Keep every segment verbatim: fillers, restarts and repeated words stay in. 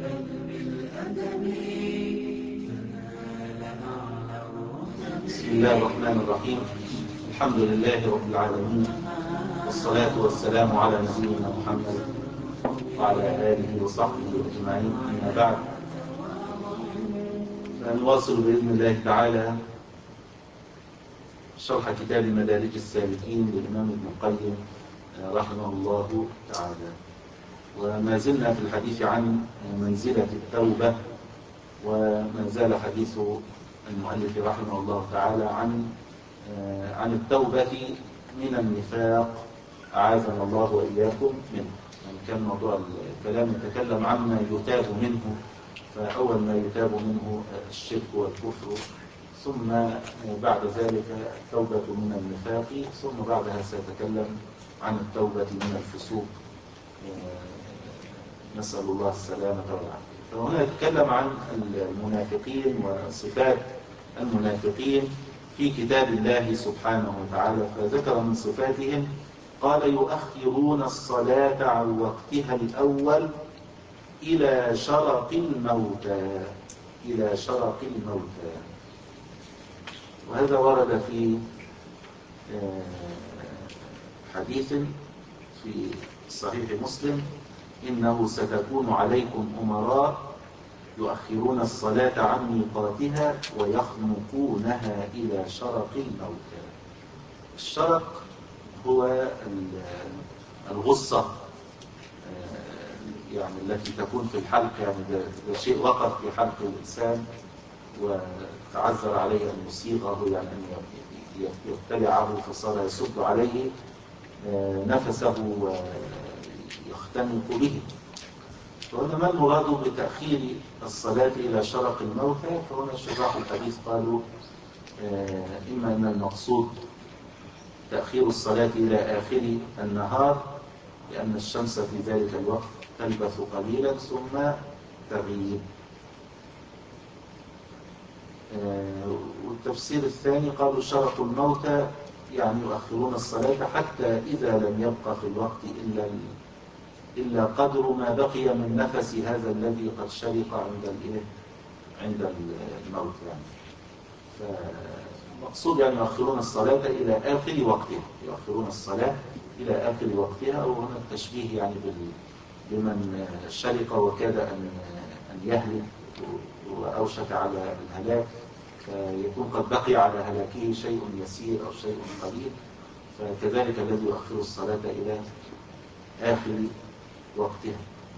بسم الله الرحمن الرحيم. الحمد لله رب العالمين، والصلاة والسلام على نبينا محمد وعلى آله وصحبه أجمعين، أما بعد، فنواصل بإذن الله تعالى شرح كتاب مدارج السالكين للإمام ابن القيم رحمه الله تعالى. وما زلنا في الحديث عن منزلة التوبة، وما زال حديث المؤلف رحمه الله تعالى عن عن التوبة من النفاق، أعاذنا الله وإياكم منه. يعني كان موضوع الكلام يتكلم عما يتاب منه، فأول ما يتاب منه الشرك والكفر، ثم بعد ذلك التوبة من النفاق، ثم بعدها سيتكلم عن التوبة من الفسوق، نسأل الله السلامة والعافية. فهنا يتكلم عن المنافقين وصفات المنافقين في كتاب الله سبحانه وتعالى، فذكر من صفاتهم قال: يؤخرون الصلاة عن وقتها الأول إلى شرق الموتى، إلى شرق الموتى. وهذا ورد في حديث في صحيح مسلم: إنه ستكون عليكم أمراء يؤخرون الصلاة عن ميقاتها ويخنقونها إلى شرق الموتى. الشرق هو الغصة يعني التي تكون في الحلق، يعني ده, ده شيء وقف في حلق الإنسان وتعذر عليه أن يصيغه، يعني أن يبتلعه فصار يسد عليه نفسه ويختنق به. فهنا ما المراد بتأخير الصلاة إلى شرق الموتى؟ فهنا شراح الحديث قالوا إما أن المقصود تأخير الصلاة إلى آخر النهار، لأن الشمس في ذلك الوقت تلبث قليلا ثم تغيب. والتفسير الثاني قالوا شرق الموتى يعني يؤخرون الصلاة حتى إذا لم يبقى في الوقت إلا إلا قدر ما بقي من نفس هذا الذي قد شرق عند الإيه عند الموت. يعني فالمقصود يعني يؤخرون الصلاة إلى آخر وقتها، يؤخرون الصلاة إلى آخر وقتها. وهنا التشبيه يعني بمن شرق وكاد أن أن يهلك وأوشك على الهلاك، فيكون قد بقي على هلاكه شيء يسير أو شيء قليل، فكذلك الذي يؤخر الصلاة إلى آخر وقتها.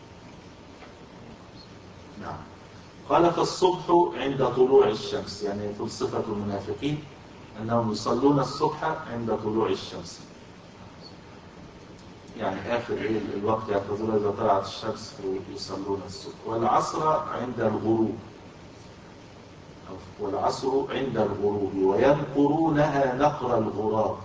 نعم. قال: فالصبح عند طلوع الشمس، يعني يقول صفة المنافقين أنهم يصلون الصبح عند طلوع الشمس، يعني آخر إيه الوقت يعتذر إذا طلعت الشمس يصلون الصبح. والعصر عند الغروب، والعصر عند الغروب، وينقرونها نقر الغراب،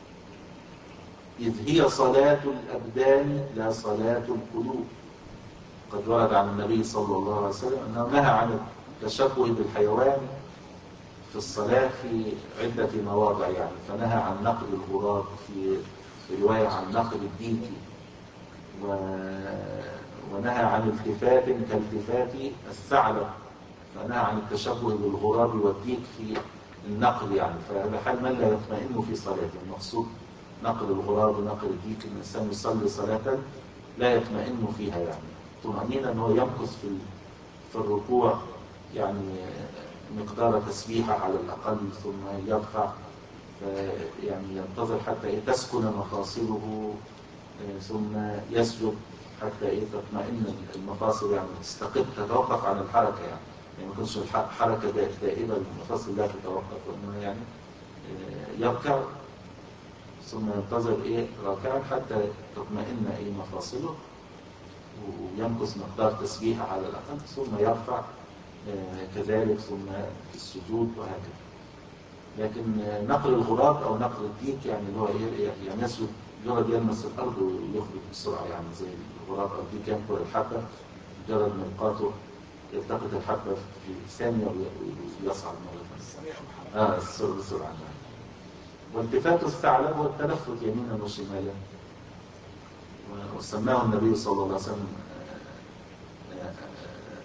إذ هي صلاة الأبدان لا صلاة القلوب. قد ورد عن النبي صلى الله عليه وسلم أنه نهى عن التشبه بالحيوان في الصلاة في عدة مواضع، يعني فنهى عن نقر الغراب، في رواية عن نقر الديك، و... ونهى عن التفات كالتفات الثعلب، فنهى عن التشبه بالغراب والديك في النقر. يعني فهذا حال من لا يطمئن في صلاته. المقصود نقر الغراب ونقر الديك، ان الانسان يصلي صلاة لا يطمئن فيها، يعني طمأنينة انه يمكث في في الركوع يعني مقدار تسبيحة على الأقل، ثم يرفع يعني ينتظر حتى تسكن مفاصله، ثم يسجد حتى تطمئن المفاصل، يعني تستقر تتوقف عن الحركة، يعني يعني ما تكونش الحركة دائمة، المفاصل لا تتوقف، وإنما يعني يركع ثم ينتظر إيه راكعا حتى تطمئن إيه مفاصله، ويمكث مقدار تسبيحة على الأقل، ثم يرفع كذلك، ثم في السجود وهكذا. لكن نقل الغراب أو نقل الديك يعني اللي هو إيه يعني يسجد مجرد يلمس الأرض ويخرج بسرعة، يعني زي الغراب أو الديك ينقل الحبة مجرد ملقاته يلتقط الحبة في ثانية ويصعد مرة ثانية. آه السرعة بسرعة. والتفات الثعلب هو التلفت يمينا وشمالا، وسماه النبي صلى الله عليه وسلم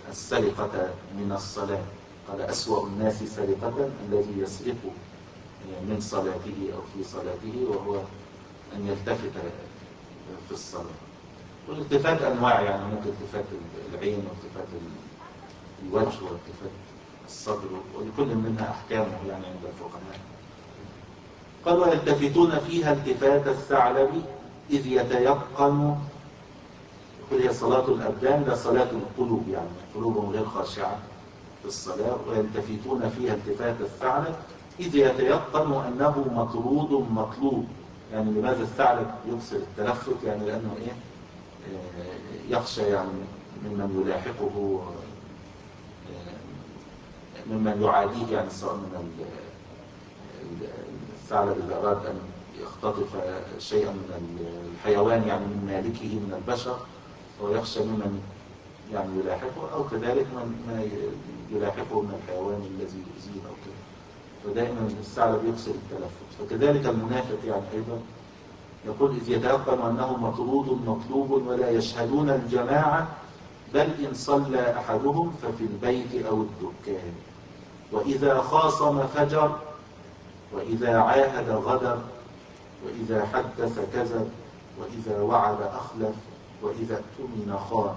السرقة من الصلاة. قال أسوأ الناس سرقة الذي يسرق من صلاته أو في صلاته وهو أن يلتفت في الصلاة. والالتفات أنواع، يعني ممكن التفات العين والتفات الوجه والتفات الصدر، ولكل منها أحكامه يعني عند الفقهاء. قال ويلتفتون فيها التفات الثعلب إذ يتيقن. يقول هي صلاة الأبدان لا صلاة القلوب، يعني قلوبهم غير خاشعة في الصلاة. ويلتفتون فيها التفات الثعلب إذ يتيقن أنه مطرود مطلوب. يعني لماذا الثعلب يكسر التلفت؟ يعني لأنه إيه؟ يخشى يعني ممن يلاحقه، ممن يعاديه، يعني سواء من الثعلب إذا أراد أن يختطف شيئا من الحيوان يعني من مالكه من البشر، ويخشى ممن يعني يلاحقه، أو كذلك من يلاحقه من الحيوان الذي يؤذيه أو كذا. فدائما الثعلب يكسر التلفت. فكذلك المنافق يعني أيضا يقول إذ يتيقن أنه مطرود مطلوب ولا يشهدون الجماعة، بل إن صلى أحدهم ففي البيت أو الدكان. وإذا خاصم فجر، وإذا عاهد غدر، وإذا حدث كذب، وإذا وعد أخلف، وإذا اؤتمن خان.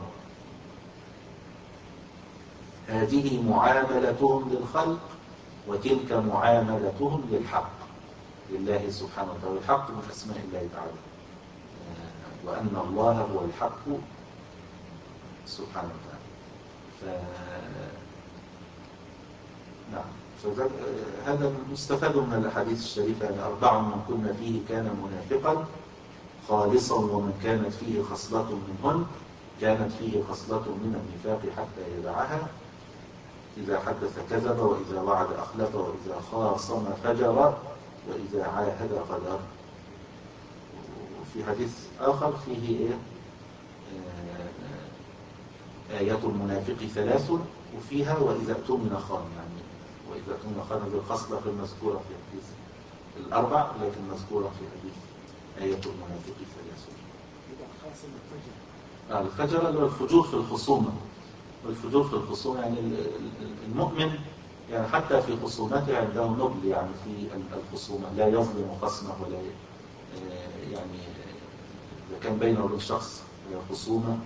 هذه معاملتهم للخلق، وتلك معاملتهم للحق، لله سبحانه وتعالى. الحق من أسماء الله تعالى، وأن الله هو الحق سبحانه وتعالى. ف... نعم، فهذا مستفاد من الأحاديث الشريفة. يعني أربع من كنا فيه كان منافقا خالصا، ومن كانت فيه خصلة منهن كانت فيه خصلة من النفاق حتى يدعها. إذا حدث كذب، وإذا وعد أخلف، وإذا خاصم فجر، وإذا عاهد غدر. وفي حديث آخر فيه إيه؟ آيات المنافق ثلاث، وفيها وإذا اؤتمن خان. يعني وإذا اؤتمن خان هذه الخصلة المذكورة في حديث الأربع، لكن مذكورة في حديث آية المنافق ثلاث. آه الفجر اللي هو الفجور في الخصومة. والفجور في الخصومة يعني المؤمن يعني حتى في خصومته عنده نبل، يعني في الخصومة لا يظلم خصمه، ولا يعني إذا كان بينه وبين شخص خصومة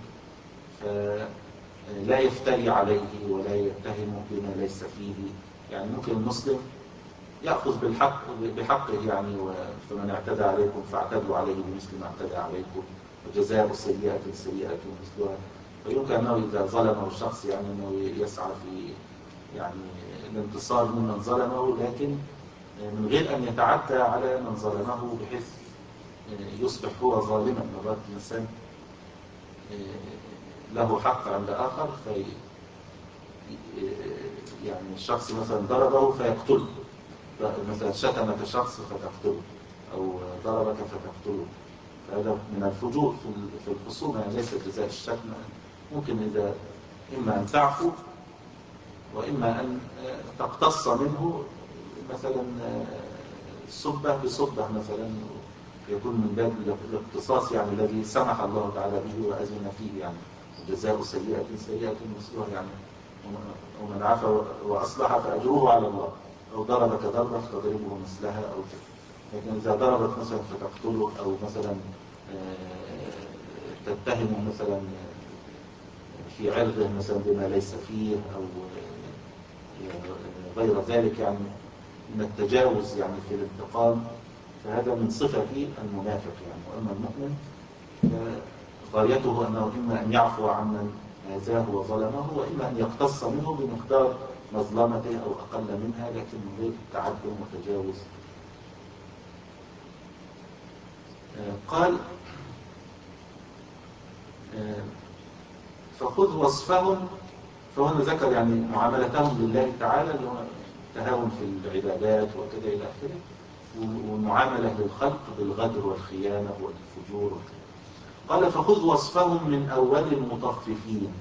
فلا يفتري عليه ولا يتهمه بما ليس فيه. يعني ممكن المسلم يأخذ بالحق بحقه، يعني فمن اعتدى عليكم فاعتدوا عليه بمثل ما اعتدى عليكم، وجزاء سيئة سيئة مثلها. فيمكن أنه إذا ظلمه الشخص يعني أنه يسعى في يعني الانتصار ممن ظلمه، لكن من غير أن يتعدى على من ظلمه بحيث يصبح هو ظالما. مرات الإنسان له حق عند آخر، في يعني الشخص مثلا ضربه فيقتله، مثلا شتمك شخص فتقتله، أو ضربك فتقتله. فهذا من الفجور في الخصومة، يعني ليس جزاء الشتم. ممكن إذا إما أن تعفو، وإما أن تقتص منه، مثلا صبة بصبة مثلا، يكون من باب الاقتصاص يعني الذي سمح الله تعالى به وأذن فيه. يعني جزاء سيئة سيئة مثلها، يعني ومن عفا وأصلح فأجره على الله. أو ضربك ضربة فتضربه مثلها أو كذا. لكن إذا ضربت مثلا فتقتله، أو مثلا تتهم مثلا في عرضه مثلا بما ليس فيه، أو غير ذلك، يعني من التجاوز يعني في الانتقام، فهذا من صفة المنافق. يعني وأما المؤمن غايته أنه إما أن يعفو عمن آذاه وظلمه، وإما أن يقتص منه بمقدار مظلمته أو أقل منها، لكن من غير تعد وتجاوز. قال فخذ وصفهم. فهنا ذكر يعني معاملتهم لله تعالى، اللي هو التهاون في العبادات وكذا إلى آخره، والمعاملة للخلق بالغدر والخيانة والفجور وكذا. قال فخذ وصفهم من أول المطففين،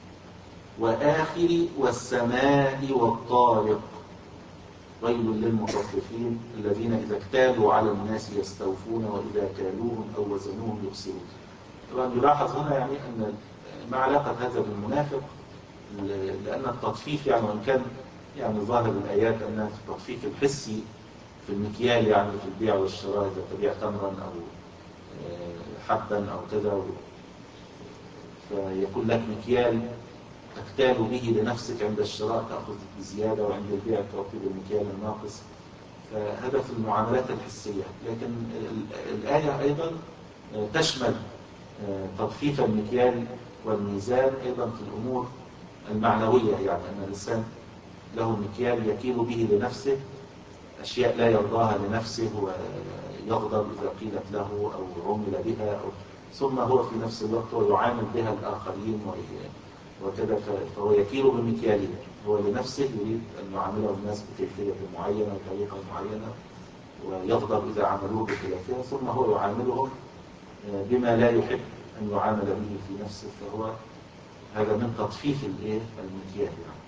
وآخر والسماء والطارق. ويل للمطففين الذين إذا اكتالوا على الناس يستوفون، وإذا كالوهم أو وزنوهم يخسرون. طبعا يلاحظ هنا يعني أن ما علاقة هذا بالمنافق، لأن التطفيف يعني وإن كان يعني ظاهر الآيات أنها في التطفيف الحسي في المكيال، يعني في البيع والشراء، إذا تبيع تمرا أو حبا أو كذا فيكون لك مكيال تكتال به لنفسك عند الشراء تأخذ بزيادة، وعند البيع تعطي بالمكيال الناقص. فهذا في المعاملات الحسية. لكن الآية أيضا تشمل تطفيف المكيال والميزان أيضا في الأمور المعنوية، يعني أن الإنسان له مكيال يكيل به لنفسه أشياء لا يرضاها لنفسه ويغضب إذا قيلت له أو عمل بها أو ثم هو في نفس الوقت ويعامل بها الآخرين وكذا، فهو يكيل بمكياله هو لنفسه، يريد أن يعامله الناس بكيفية معينة وطريقة معينة، ويغضب إذا عملوه بخلافها، ثم هو يعاملهم بما لا يحب أن يعامل به في نفسه، فهو هذا من تطفيف المكيال يعني.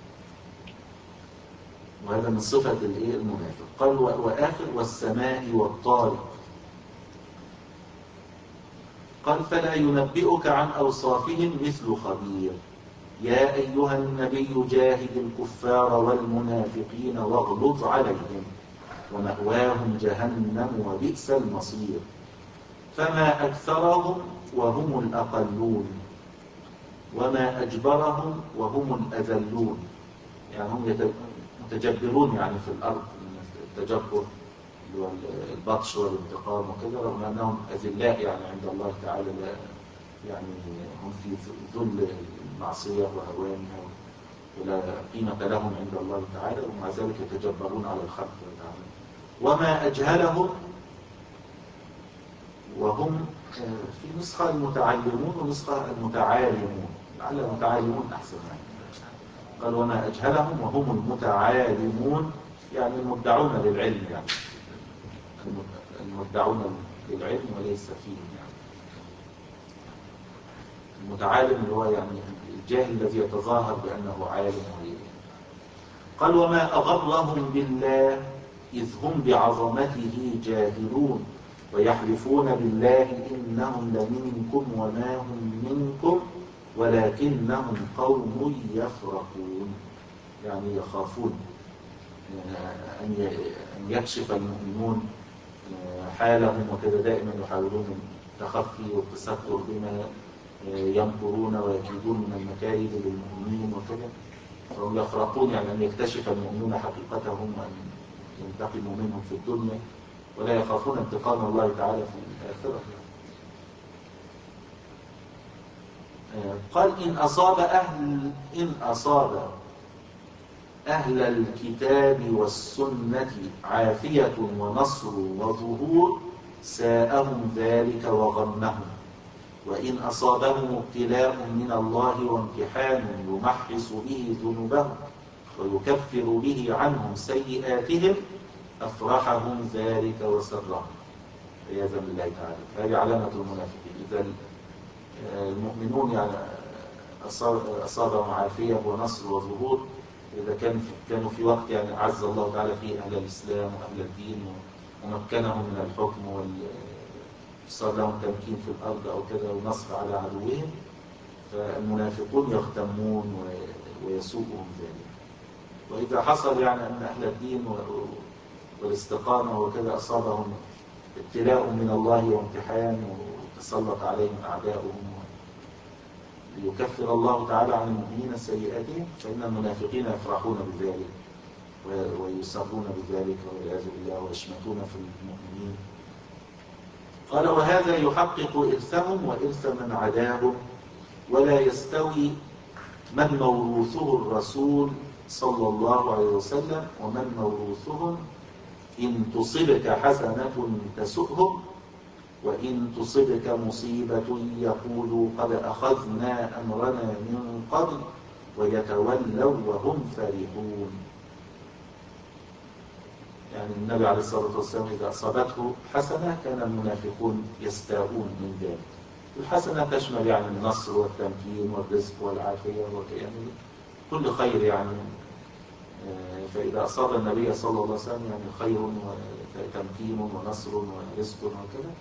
وهذا من صفة المنافق. قال وآخر والسماء والطارق. قال فلا ينبئك عن أوصافهم مثل خبير. يا أيها النبي جاهد الكفار والمنافقين واغلظ عليهم ومأواهم جهنم وبئس المصير. فما أكثرهم وهم الأقلون وما أجبرهم وهم الأذلون. يعني هم متجبرون يعني في الأرض، التجبر البطش والانتقام وكذا، رغم أنهم أذلاء يعني عند الله تعالى، لا يعني هم في ذل المعصية وهوانها ولا قيمة لهم عند الله تعالى، ومع ذلك يتجبرون على الخلق تعالى. وما أجهلهم وهم في نسخة المتعلمون ونسخة المتعالمون، لعل المتعالمون أحسن يعني. قال وما أجهلهم وهم المتعالمون، يعني المدعون للعلم، يعني المدعون للعلم وليس فيهم يعني. المتعالم اللي هو يعني الجاهل الذي يتظاهر بأنه عالم. قال وما أغرهم بالله إذ هم بعظمته جاهلون ويحلفون بالله إنهم لمنكم وما هم منكم ولكنهم قوم يفرقون. يعني يخافون أن يكشف المؤمنون حالهم وكذا، دائما يحاولون التخفي والتستر بما يمكرون ويكيدون من المكايد للمؤمنين وكذا، فهم يفرقون يعني أن يكتشف المؤمنون حقيقتهم وأن ينتقموا منهم في الدنيا، ولا يخافون انتقام الله تعالى في الآخرة. قال إن أصاب أهل إن أصاب أهل الكتاب والسنة عافية ونصر وظهور ساءهم ذلك وغمهم، وإن أصابهم ابتلاء من الله وامتحان يمحص به ذنوبهم ويكفر به عنهم سيئاتهم أفرحهم ذلك وسرهم عياذا بالله تعالى. هذه علامة المنافقين. إذا المؤمنون يعني أصابهم عافية ونصر وظهور، إذا كان في كانوا في وقت يعني أعز الله تعالى فيه أهل الإسلام وأهل الدين ومكنهم من الحكم وصار لهم تمكين في الأرض أو كذا ونصر على عدوهم، فالمنافقون يغتمون ويسوءهم ذلك. وإذا حصل يعني أن أهل الدين والاستقامة وكذا أصابهم ابتلاء من الله وامتحان وتسلط عليهم أعداؤهم ليكفر الله تعالى عن المؤمنين سيئاتهم، فإن المنافقين يفرحون بذلك ويسرون بذلك والعياذ بالله ويشمتون في المؤمنين. قال وهذا يحقق إرثهم وإرث من عداهم، ولا يستوي من موروثه الرسول صلى الله عليه وسلم ومن موروثهم إن تصبك حسنة تسؤهم وإن تصبك مصيبة يقولوا قد أخذنا أمرنا من قبل ويتولوا وهم فرحون. يعني النبي عليه الصلاة والسلام إذا أصابته حسنة كان المنافقون يستاءون من ذلك. الحسنة تشمل يعني النصر والتمكين والرزق والعافية يعني كل خير يعني. فإذا أصاب النبي صلى الله عليه وسلم يعني خير وتمكين ونصر ورزق وكذا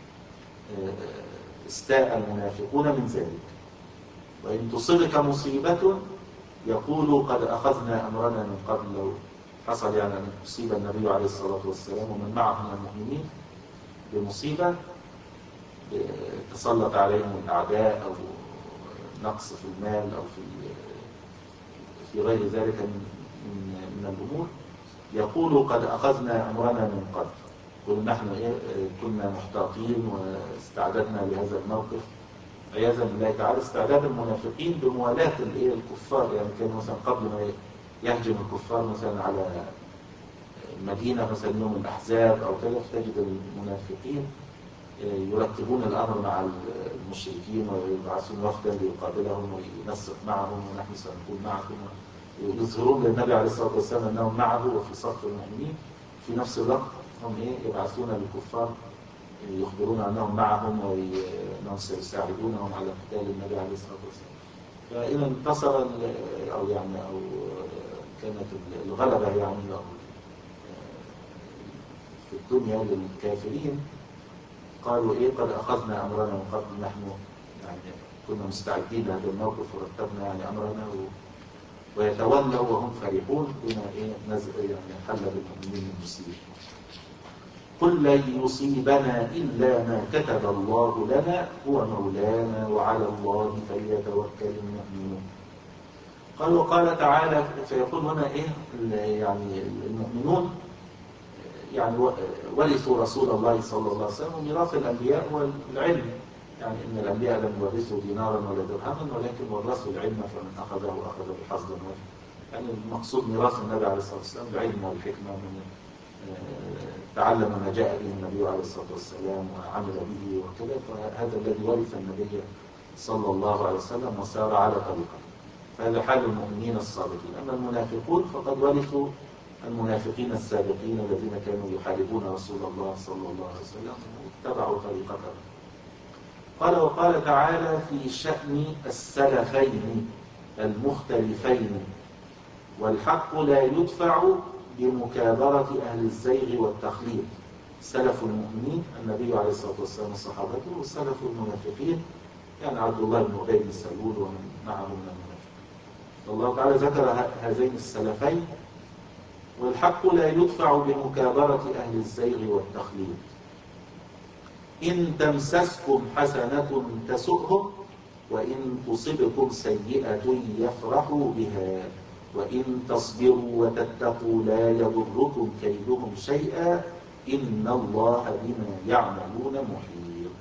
استاء المنافقون من ذلك. وإن تصبك مصيبة يقول قد أخذنا أمرنا من قبل. لو حصل يعني أن يصيب النبي عليه الصلاة والسلام ومن معه من المؤمنين بمصيبة تسلط عليهم الأعداء أو نقص في المال أو في في غير ذلك من من الأمور، يقول قد أخذنا أمرنا من قبل. قل نحن إيه كنا محتاطين واستعددنا لهذا الموقف عياذا بالله تعالى. استعداد المنافقين بموالاة الايه الكفار، يعني كانوا مثلا قبل ما يهجم الكفار مثلا على مدينة مثلا يوم الأحزاب أو كذا، فتجد المنافقين يرتبون الأمر مع المشركين ويبعثون وفدا ليقابلهم وينسق معهم ونحن سنكون معكم، ويظهرون للنبي عليه الصلاة والسلام أنهم معه وفي صف المؤمنين. في نفس الوقت هم إيه يبعثون للكفار يخبرون أنهم معهم وأنهم سيساعدونهم على قتال النبي عليه الصلاة والسلام. فإذا انتصر أو يعني أو كانت الغلبة يعني أو في الدنيا للكافرين، قالوا إيه قد أخذنا أمرنا من قبل. نحن يعني كنا مستعدين لهذا الموقف ورتبنا يعني أمرنا و... ويتولوا وهم فرحون بما إيه نزل يعني حل بالمؤمنين المسلمين. قل لن يصيبنا إلا ما كتب الله لنا هو مولانا وعلى الله فليتوكل المؤمنون. قال وقال تعالى فيقول هنا إيه يعني المؤمنون يعني ورثوا رسول الله صلى الله عليه وسلم. وميراث الأنبياء هو العلم، يعني إن الأنبياء لم يورثوا دينارا ولا درهما ولكن ورثوا العلم فمن أخذه أخذ بحظ وافر. يعني المقصود ميراث النبي عليه الصلاة والسلام العلم والحكمة، من تعلم ما جاء به النبي عليه الصلاة والسلام وعمل به وكذا، فهذا الذي ورث النبي صلى الله عليه وسلم وسار على طريقه. فهذا حال المؤمنين الصادقين. أما المنافقون فقد ورثوا المنافقين السابقين الذين كانوا يحاربون رسول الله صلى الله عليه وسلم واتبعوا طريقته. قال وقال تعالى في شأن السلفين المختلفين والحق لا يدفع بمكابرة أهل الزيغ والتخليط. سلف المؤمنين النبي عليه الصلاة والسلام وصحابته، وسلف المنافقين يعني عبد الله بن أبي بن سلول ومن معه من المنافقين. الله تعالى ذكر هذين السلفين. والحق لا يدفع بمكابرة أهل الزيغ والتخليط. إن تمسسكم حسنة تسؤهم وإن تصبكم سيئة يفرحوا بها وإن تصبروا وتتقوا لا يضركم كيدهم شيئا إن الله بما يعملون محيط.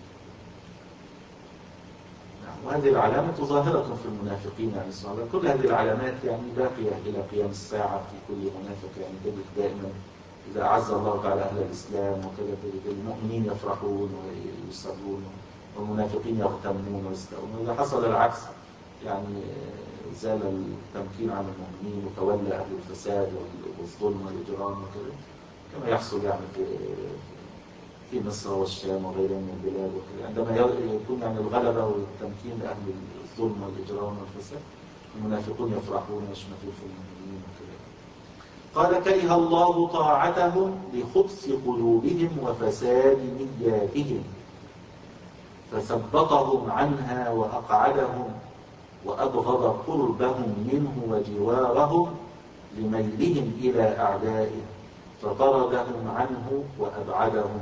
وهذه العلامة ظاهرة في المنافقين يعني الصالح. كل هذه العلامات يعني باقية إلى قيام الساعة في كل منافق. يعني تجد دائما إذا أعز الله تعالى أهل الإسلام وكذا تجد المؤمنين يفرحون ويسرون والمنافقين يغتمون ويستاءون. وإذا حصل العكس يعني زال التمكين عن المؤمنين وتولى أهل الفساد والظلم والإجرام وكذا، كما يحصل يعني في في مصر والشام وغيرها من البلاد وكذا. عندما يكون يعني الغلبة والتمكين لأهل الظلم والإجرام والفساد المنافقون يفرحون ويشمتون في المؤمنين وكذا. قال كره الله طاعتهم لخبث قلوبهم وفساد نياتهم فثبطهم عنها وأقعدهم وأبغض قربهم منه وجوارهم لميلهم إلى أعدائه فطردهم عنه وأبعدهم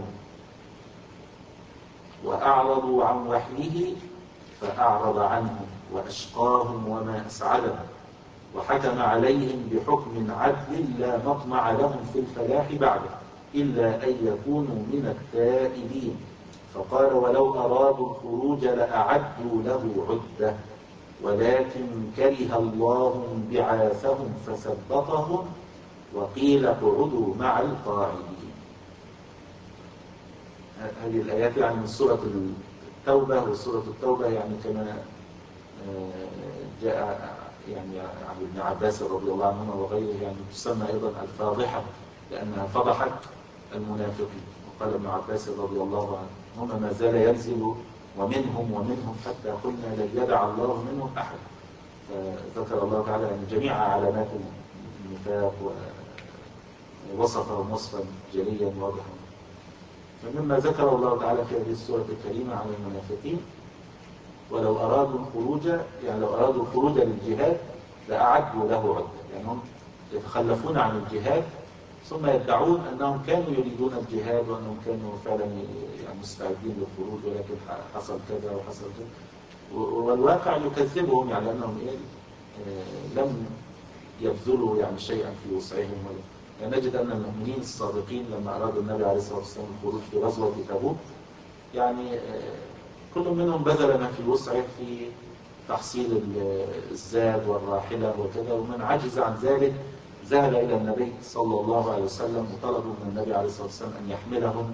وأعرضوا عن وحيه فأعرض عنهم وأشقاهم وما أسعدهم وحكم عليهم بحكم عدل لا مطمع لهم في الفلاح بعده إلا أن يكونوا من التائبين. فقال ولو أرادوا الخروج لأعدوا له عدة ولكن كره الله انبعاثهم فثبطهم وقيل اقعدوا مع القاعدين. هذه الآيات يعني من سورة التوبة. وسورة التوبة يعني كما جاء يعني عن ابن عباس رضي الله عنهما وغيره يعني تسمى أيضا الفاضحة لأنها فضحت المنافقين. وقال ابن عباس رضي الله عنه هم ما زال ينزل ومنهم ومنهم حتى قلنا لن يدع الله منهم أحد. فذكر الله تعالى أن جميع علامات النفاق ووصفهم وصفا جليا واضحا. فمما ذكر الله تعالى في هذه السورة الكريمة عن المنافقين ولو أرادوا الخروج يعني لو أرادوا الخروج للجهاد لأعدوا له عدة، يعني هم يتخلفون عن الجهاد ثم يدعون أنهم كانوا يريدون الجهاد وأنهم كانوا فعلا يعني مستعدين للخروج، ولكن حصل كذا وحصل كذا، والواقع يكذبهم، يعني أنهم إيه لم يبذلوا يعني شيئا في وسعهم. يعني نجد أن المؤمنين الصادقين لما أرادوا النبي عليه الصلاة والسلام الخروج في غزوة تبوك، يعني كل منهم بذل ما في وسعه في تحصيل الزاد والراحلة وكذا، ومن عجز عن ذلك ذهب إلى النبي صلى الله عليه وسلم وطلبوا من النبي عليه الصلاة والسلام أن يحملهم.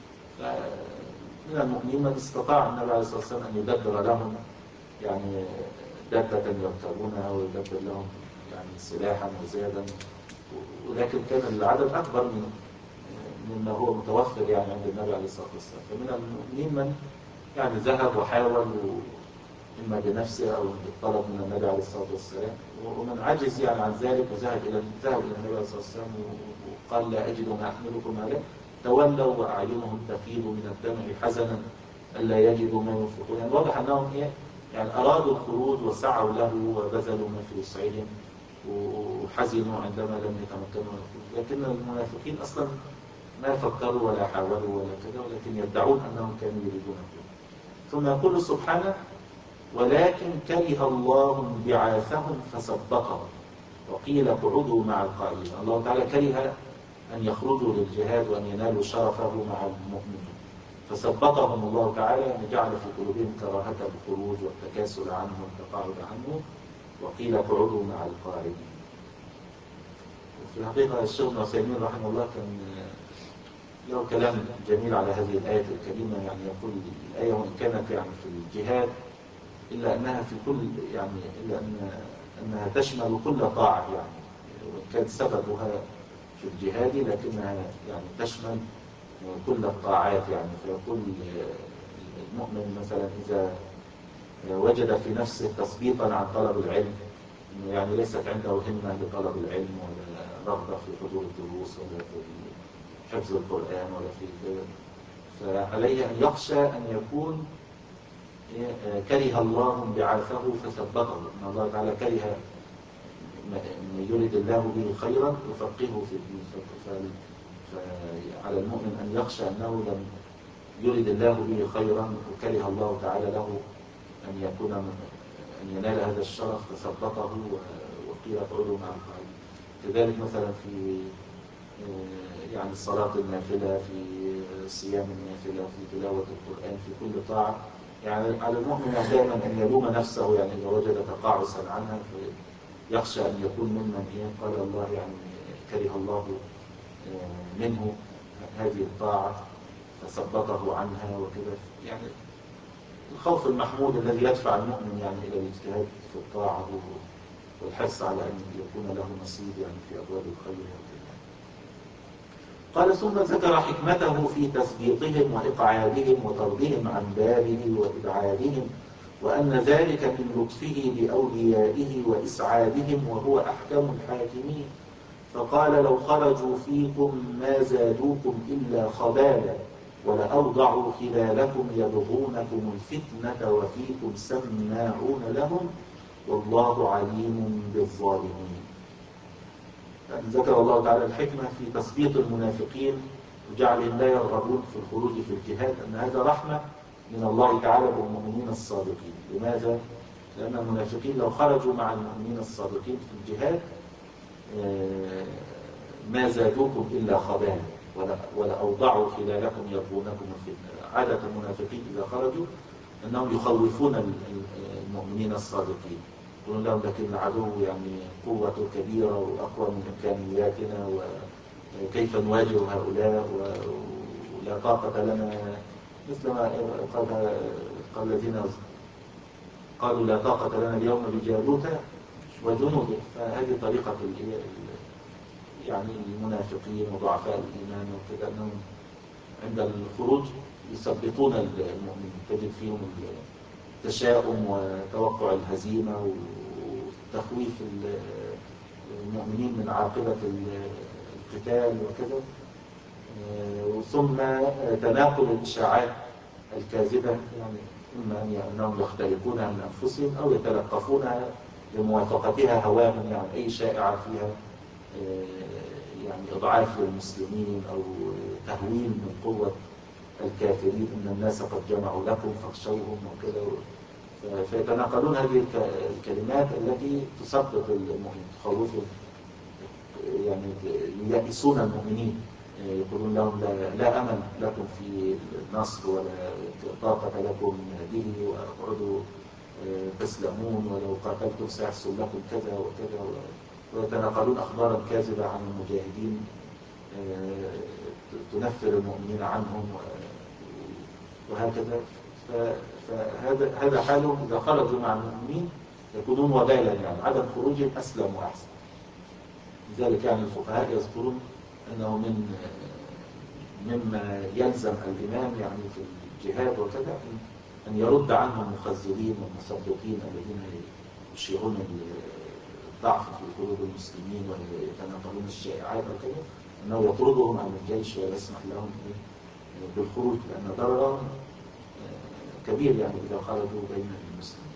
من المؤمنين من استطاع النبي عليه الصلاة والسلام أن يدبر لهم يعني دابة يركبونها ويدبر لهم يعني سلاحا وزادا، ولكن كان العدد أكبر من مما هو متوفر يعني عند النبي عليه الصلاة والسلام. فمن المؤمنين من يعني ذهب وحاول إما بنفسه أو بالطلب من النبي عليه الصلاة والسلام، ومن عجز يعني عن ذلك وذهب إلى ذهب إلى النبي عليه الصلاة والسلام وقال لا أجد ما أحملكم عليه، تولوا وأعينهم تفيض من الدمع حزنا ألا يجدوا ما ينفقون. يعني واضح أنهم إيه يعني أرادوا الخروج وسعوا له وبذلوا ما في وسعهم وحزنوا عندما لم يتمكنوا من الخروج، لكن المنافقين أصلا ما فكروا ولا حاولوا ولا كذا، ولكن يدعون أنهم كانوا يريدون الخروج. ثم يقول سبحانه ولكن كره الله بعاثهم فثبطهم وقيل اقعدوا مع القائلين. الله تعالى كره أن يخرجوا للجهاد وأن ينالوا شرفه مع المؤمنين، فثبطهم الله تعالى أن جعل في قلوبهم كراهة الخروج والتكاسل عنه والتقاعد عنه، وقيل اقعدوا مع القائلين. وفي الحقيقة الشيخ ابن عثيمين رحمه الله كان له كلام جميل على هذه الآية الكريمة. يعني يقول الآية وإن كانت يعني في الجهاد إلا أنها في كل يعني إلا أن أنها تشمل كل طاعة، يعني وإن كان سببها في الجهاد لكنها يعني تشمل كل الطاعات. يعني فيقول المؤمن مثلا إذا وجد في نفسه تثبيطا عن طلب العلم، إنه يعني ليست عنده همة لطلب العلم ولا رغبة في حضور الدروس ولا في حفظ القرآن ولا في كذا، فعليه أن يخشى أن يكون كره الله بعاثه فثبته، ان الله تعالى كره من يريد الله به خيرا يفقهه في الدين. فعلى المؤمن ان يخشى انه لم يريد الله به خيرا وكره الله تعالى له ان يكون ان ينال هذا الشرف فثبته وقيل اقعدوا مع القائلين. كذلك مثلا في يعني الصلاة النافلة، في صيام النافلة، في تلاوة القرآن، في كل طاعة، يعني على المؤمن دائما أن يلوم نفسه، يعني إذا وجد تقاعسا عنها يخشى أن يكون ممن قال الله يعني كره الله منه هذه الطاعة فثبته عنها وكذا. يعني الخوف المحمود الذي يدفع المؤمن يعني إلى الاجتهاد في الطاعة والحرص على أن يكون له نصيب يعني في أبواب الخير وكذا. قال ثم ذكر حكمته في تثبيطهم وإقعادهم وطردهم عن بابه وإبعادهم، وأن ذلك من لطفه بأوليائه وإسعادهم وهو أحكم الحاكمين. فقال لو خرجوا فيكم ما زادوكم إلا خبالا ولأوضعوا خلالكم يبغونكم الفتنة وفيكم سماعون لهم والله عليم بالظالمين. يعني ذكر الله تعالى الحكمة في تثبيط المنافقين وجعلهم لا يرغبون في الخروج في الجهاد، أن هذا رحمة من الله تعالى بالمؤمنين الصادقين. لماذا؟ لأن المنافقين لو خرجوا مع المؤمنين الصادقين في الجهاد ما زادوكم إلا خبالا ولأوضعوا خلالكم يبغونكم الفتنة. عادة المنافقين إذا خرجوا أنهم يخوفون المؤمنين الصادقين، يقولون لهم لكن العدو يعني قوة كبيرة وأقوى من إمكانياتنا وكيف نواجه هؤلاء ولا طاقة لنا، مثل ما قال قال الذين قالوا لا طاقة لنا اليوم بجالوت وجنوده. فهذه طريقة يعني المنافقين وضعفاء الإيمان وكذا، أنهم عند الخروج يثبطون المؤمنين، تجد فيهم التشاؤم وتوقع الهزيمة وتخويف المؤمنين من عاقبة القتال وكذا، ثم تناقل الإشاعات الكاذبة، يعني إما أنهم يختلقونها من أنفسهم أو يتلقفونها لموافقتها هواهم، يعني أي شائعة فيها يعني إضعاف للمسلمين أو تهويل من قوة الكافرين، إن الناس قد جمعوا لكم فاخشوهم وكذا، فيتناقلون هذه الكلمات التي تثبط المؤمن، تخوفهم، يعني ييأسون المؤمنين، يقولون لهم لا, لا أمل لكم في النصر ولا طاقة لكم به، واقعدوا تسلمون ولو قاتلتم سيحصل لكم كذا وكذا، ويتناقلون أخبارا كاذبة عن المجاهدين تنفر المؤمنين عنهم وهكذا. فهذا هذا حالهم إذا خرجوا مع المؤمنين يكونون وبالا، يعني عدم خروجهم أسلم وأحسن. لذلك يعني الفقهاء يذكرون أنه من مما يلزم الإمام يعني في الجهاد وكذا أن يرد عنهم المخزرين والمثبطين الذين يشيعون الضعف في قلوب المسلمين ويتناقلون الشائعات وكذا، أنه يطردهم عن الجيش ولا يسمح لهم بالخروج، لأن ضررهم كبير يعني إذا خرجوا بين المسلمين.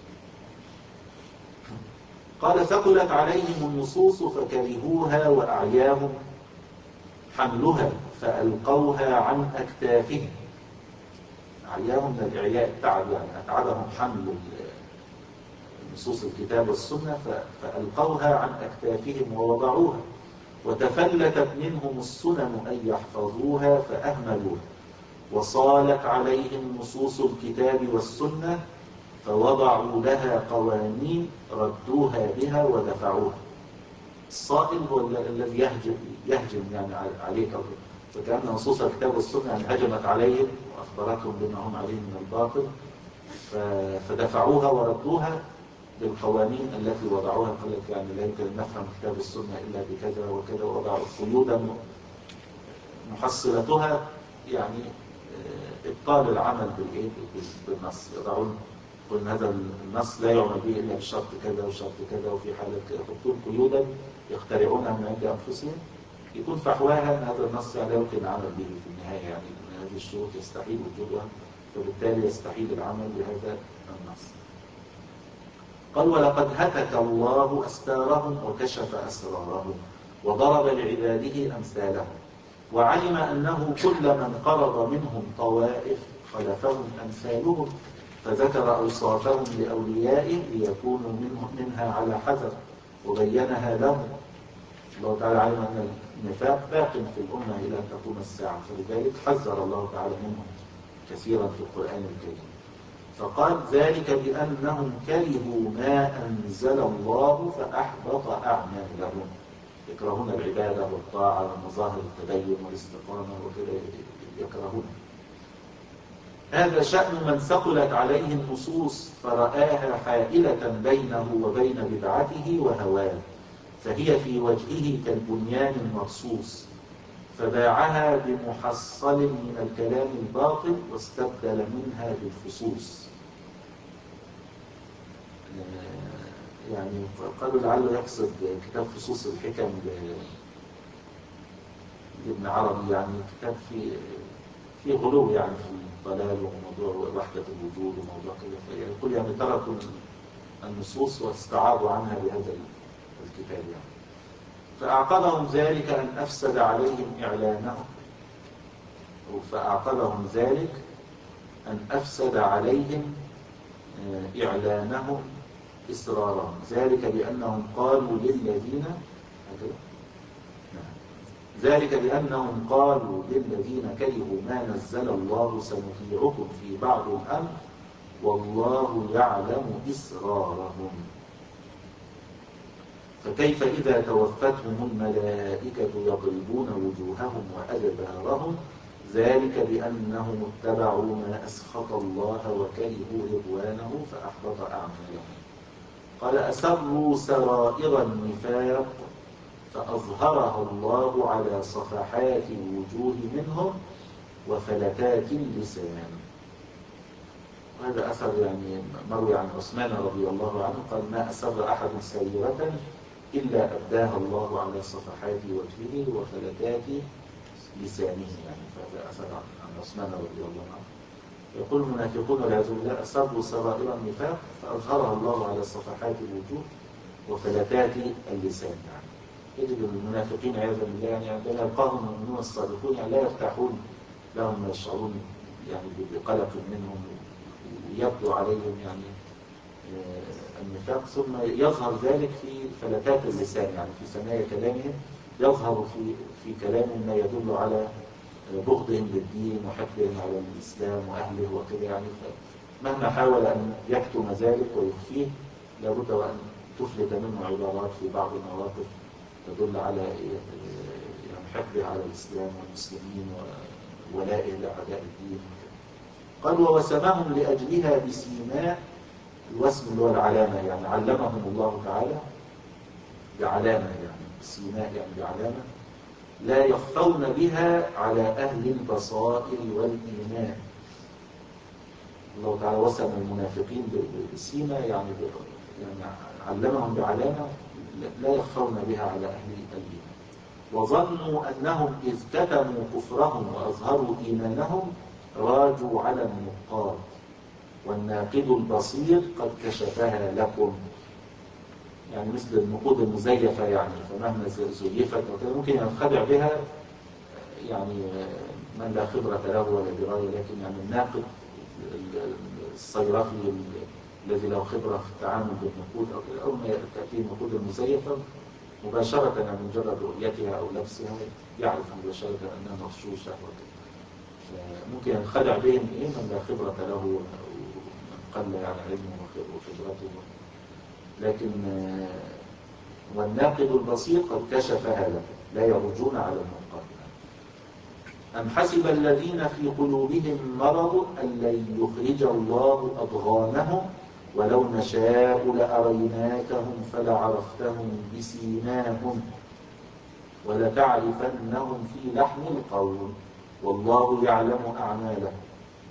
قال ثقلت عليهم النصوص فكرهوها وأعياهم حملها فألقوها عن أكتافهم. أعياهم من الإعياء التعب، يعني أتعبهم حمل نصوص الكتاب والسنة فألقوها عن أكتافهم ووضعوها، وتفلتت منهم السنن أن يحفظوها فأهملوها، وصالت عليهم نصوص الكتاب والسنة فوضعوا لها قوانين ردوها بها ودفعوها. الصائل هو الذي يهجم يهجم يعني عليك، فكأن نصوص الكتاب والسنة يعني هجمت عليهم وأخبرتهم بما هم عليه من الباطل، فدفعوها وردوها بالقوانين التي وضعوها. قال لك يعني لا يمكن أن نفهم كتاب السنة إلا بكذا وكذا، وضعوا قيودا محصلتها يعني إبطال العمل بالنص. يضعون يقولون هذا النص لا يعمل به إلا بشرط كذا وشرط كذا، وفي حالة يحطون قيودا يخترعونها من عند أنفسهم يكون فحواها أن هذا النص لا يمكن العمل به في النهاية، يعني أن هذه الشروط يستحيل وجودها، فبالتالي يستحيل العمل بهذا النص. قال ولقد هتك الله أستارهم وكشف أسرارهم وضرب لعباده أمثالهم، وعلم أنه كل من قرض منهم طوائف خلفهم أمثالهم، فذكر أوصافهم لأوليائه ليكونوا منه منها على حذر وبينها لهم. الله تعالى علم أن النفاق باق في الأمة إلى أن تقوم الساعة، فلذلك حذر الله تعالى منهم كثيرا في القرآن الكريم. فقال ذلك بأنهم كرهوا ما أنزل الله فأحبط أعمالهم، يكرهون العبادة والطاعة ومظاهر التدين والاستقامة وكذا يكرهون. هذا شأن من ثقلت عليه النصوص فرآها حائلة بينه وبين بدعته وهواه، فهي في وجهه كالبنيان المرصوص، فباعها بمحصل من الكلام الباطل واستبدل منها بالفصوص. يعني قالوا لعله يقصد كتاب فصوص الحكم لابن عربي، يعني كتاب في في غلو يعني في الضلال وموضوع وحدة الوجود وموضوع كذا، فيقول يعني تركوا النصوص واستعاضوا عنها بهذا الكتاب يعني. فأعقبهم ذلك أن أفسد عليهم إعلانهم فأعقبهم ذلك أن أفسد عليهم إعلانهم إصرارهم، ذلك بأنهم قالوا للذين ذلك بأنهم قالوا للذين كرهوا ما نزل الله سنطيعكم في بعض الأمر والله يعلم إسرارهم. فكيف إذا توفتهم الملائكة يضربون وجوههم وأدبارهم، ذلك بأنهم اتبعوا ما أسخط الله وكرهوا رضوانه فأحبط أعمالهم. قال أسروا سرائر النفاق فأظهرها الله على صفحات الوجوه منهم وفلتات اللسان. وهذا أثر يعني مروي عن عثمان رضي الله عنه قال ما أسر أحد سريرة إلا أبداها الله على صفحات وجهه وفلتات لسانه، يعني فهذا أثر عن عثمان رضي الله عنه. يقول المنافقون والعياذ بالله أسروا سرائر النفاق فأظهرها الله على صفحات الوجوه وفلتات اللسان. يعني يجد المنافقين عياذا بالله يعني عندما يلقاهم المؤمنون الصادقون يعني لا يرتاحون لهم، يشعرون يعني بقلق منهم ويبدو عليهم يعني النفاق، ثم يظهر ذلك في فلتات اللسان، يعني في ثنايا كلامهم يظهر في في كلامهم ما يدل على بغضهم للدين وحقدهم على الإسلام وأهله وكذا. يعني مهما حاول أن يكتم ذلك ويخفيه لابد وأن تفلت منه عبارات في بعض المواقف تدل على يعني حقده على الإسلام والمسلمين وولائه لأعداء الدين. قال ووسمهم لأجلها بسيماء، الوسم اللي هو العلامة، يعني علمهم الله تعالى بعلامة، يعني سيماء يعني بعلامة لا يخفون بها على أهل البصائر والإيمان. الله تعالى وسم المنافقين بسيمة يعني يعني علمهم بعلامة لا يخفون بها على أهل الإيمان. وظنوا أنهم إذ كتموا كفرهم وأظهروا إيمانهم راجوا على النقاد، والناقد البصير قد كشفها لكم. يعني مثل النقود المزيفة، يعني فمهما زيفت وكذا ممكن ينخدع بها يعني من لا خبرة له ولا دراية، لكن يعني الناقد الصيرفي الذي له خبرة في التعامل بالنقود أو كذا، أول ما تأتي النقود المزيفة مباشرة يعني مجرد رؤيتها أو لبسها يعرف مباشرة أنها مغشوشة وكذا. فممكن ينخدع بهم إيه من لا خبرة له ومن قل يعني علمه وخبرته. لكن والناقد البصير قد كشفها لكم لا يرجون على المنقذ. أم حسب الذين في قلوبهم مرض أن لن يخرج الله أضغانهم ولو نشاء لأريناكهم فلعرفتهم بسيماهم ولتعرفنهم في لحن القول والله يعلم أعمالهم.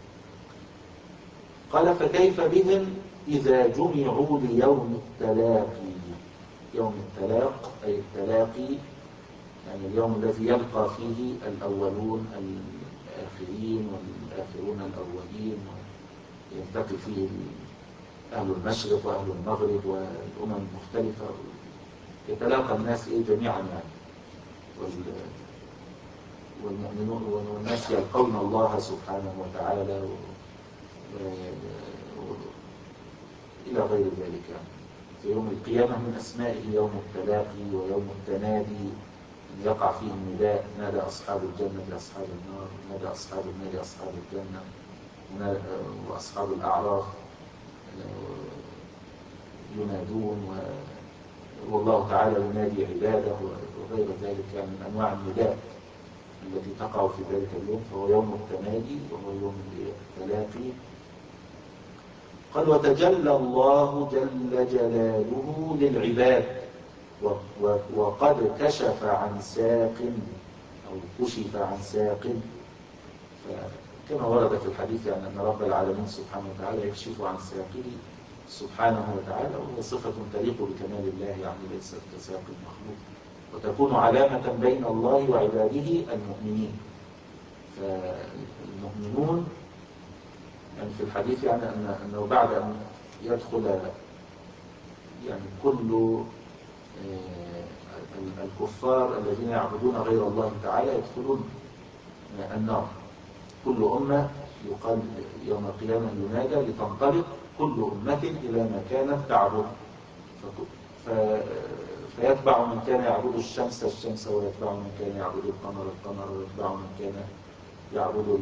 قال فكيف بهم إذا جمعوا ليوم التلاقي. يوم التلاق أي التلاقي يعني اليوم الذي يلقى فيه الأولون الآخرين والآخرون الأولين، ويلتقي فيه أهل المشرق وأهل المغرب والأمم المختلفة، يتلاقى الناس إيه جميعا يعني، والمؤمنون والناس يلقون الله سبحانه وتعالى إلى غير ذلك. يعني في يوم القيامة من أسمائه يوم التلاقي ويوم التنادي، يقع فيه النداء، نادى أصحاب الجنة لأصحاب النار، نادى أصحاب النار لأصحاب الجنة، وأصحاب الأعراف ينادون، والله تعالى ينادي عباده وغير ذلك يعني من أنواع النداء التي تقع في ذلك اليوم. فهو يوم التنادي وهو يوم التلاقي. قال وتجلى الله جل جلاله للعباد وقد كشف عن ساق أو كشف عن ساق، كما ورد في الحديث يعني أن رب العالمين سبحانه وتعالى يكشف عن ساقه سبحانه وتعالى، وهي صفة تليق بكمال الله يعني ليست كساق المخلوق، وتكون علامة بين الله وعباده المؤمنين. فالمؤمنون يعني في الحديث يعني أنه بعد أن يدخل يعني كل الكفار الذين يعبدون غير الله تعالى يدخلون النار، كل أمة يقال يوم القيامة ينادى لتنطلق كل أمة إلى ما كانت تعبد، فيتبع من كان يعبد الشمس الشمس، ويتبع من كان يعبد القمر القمر، ويتبع من كان يعبد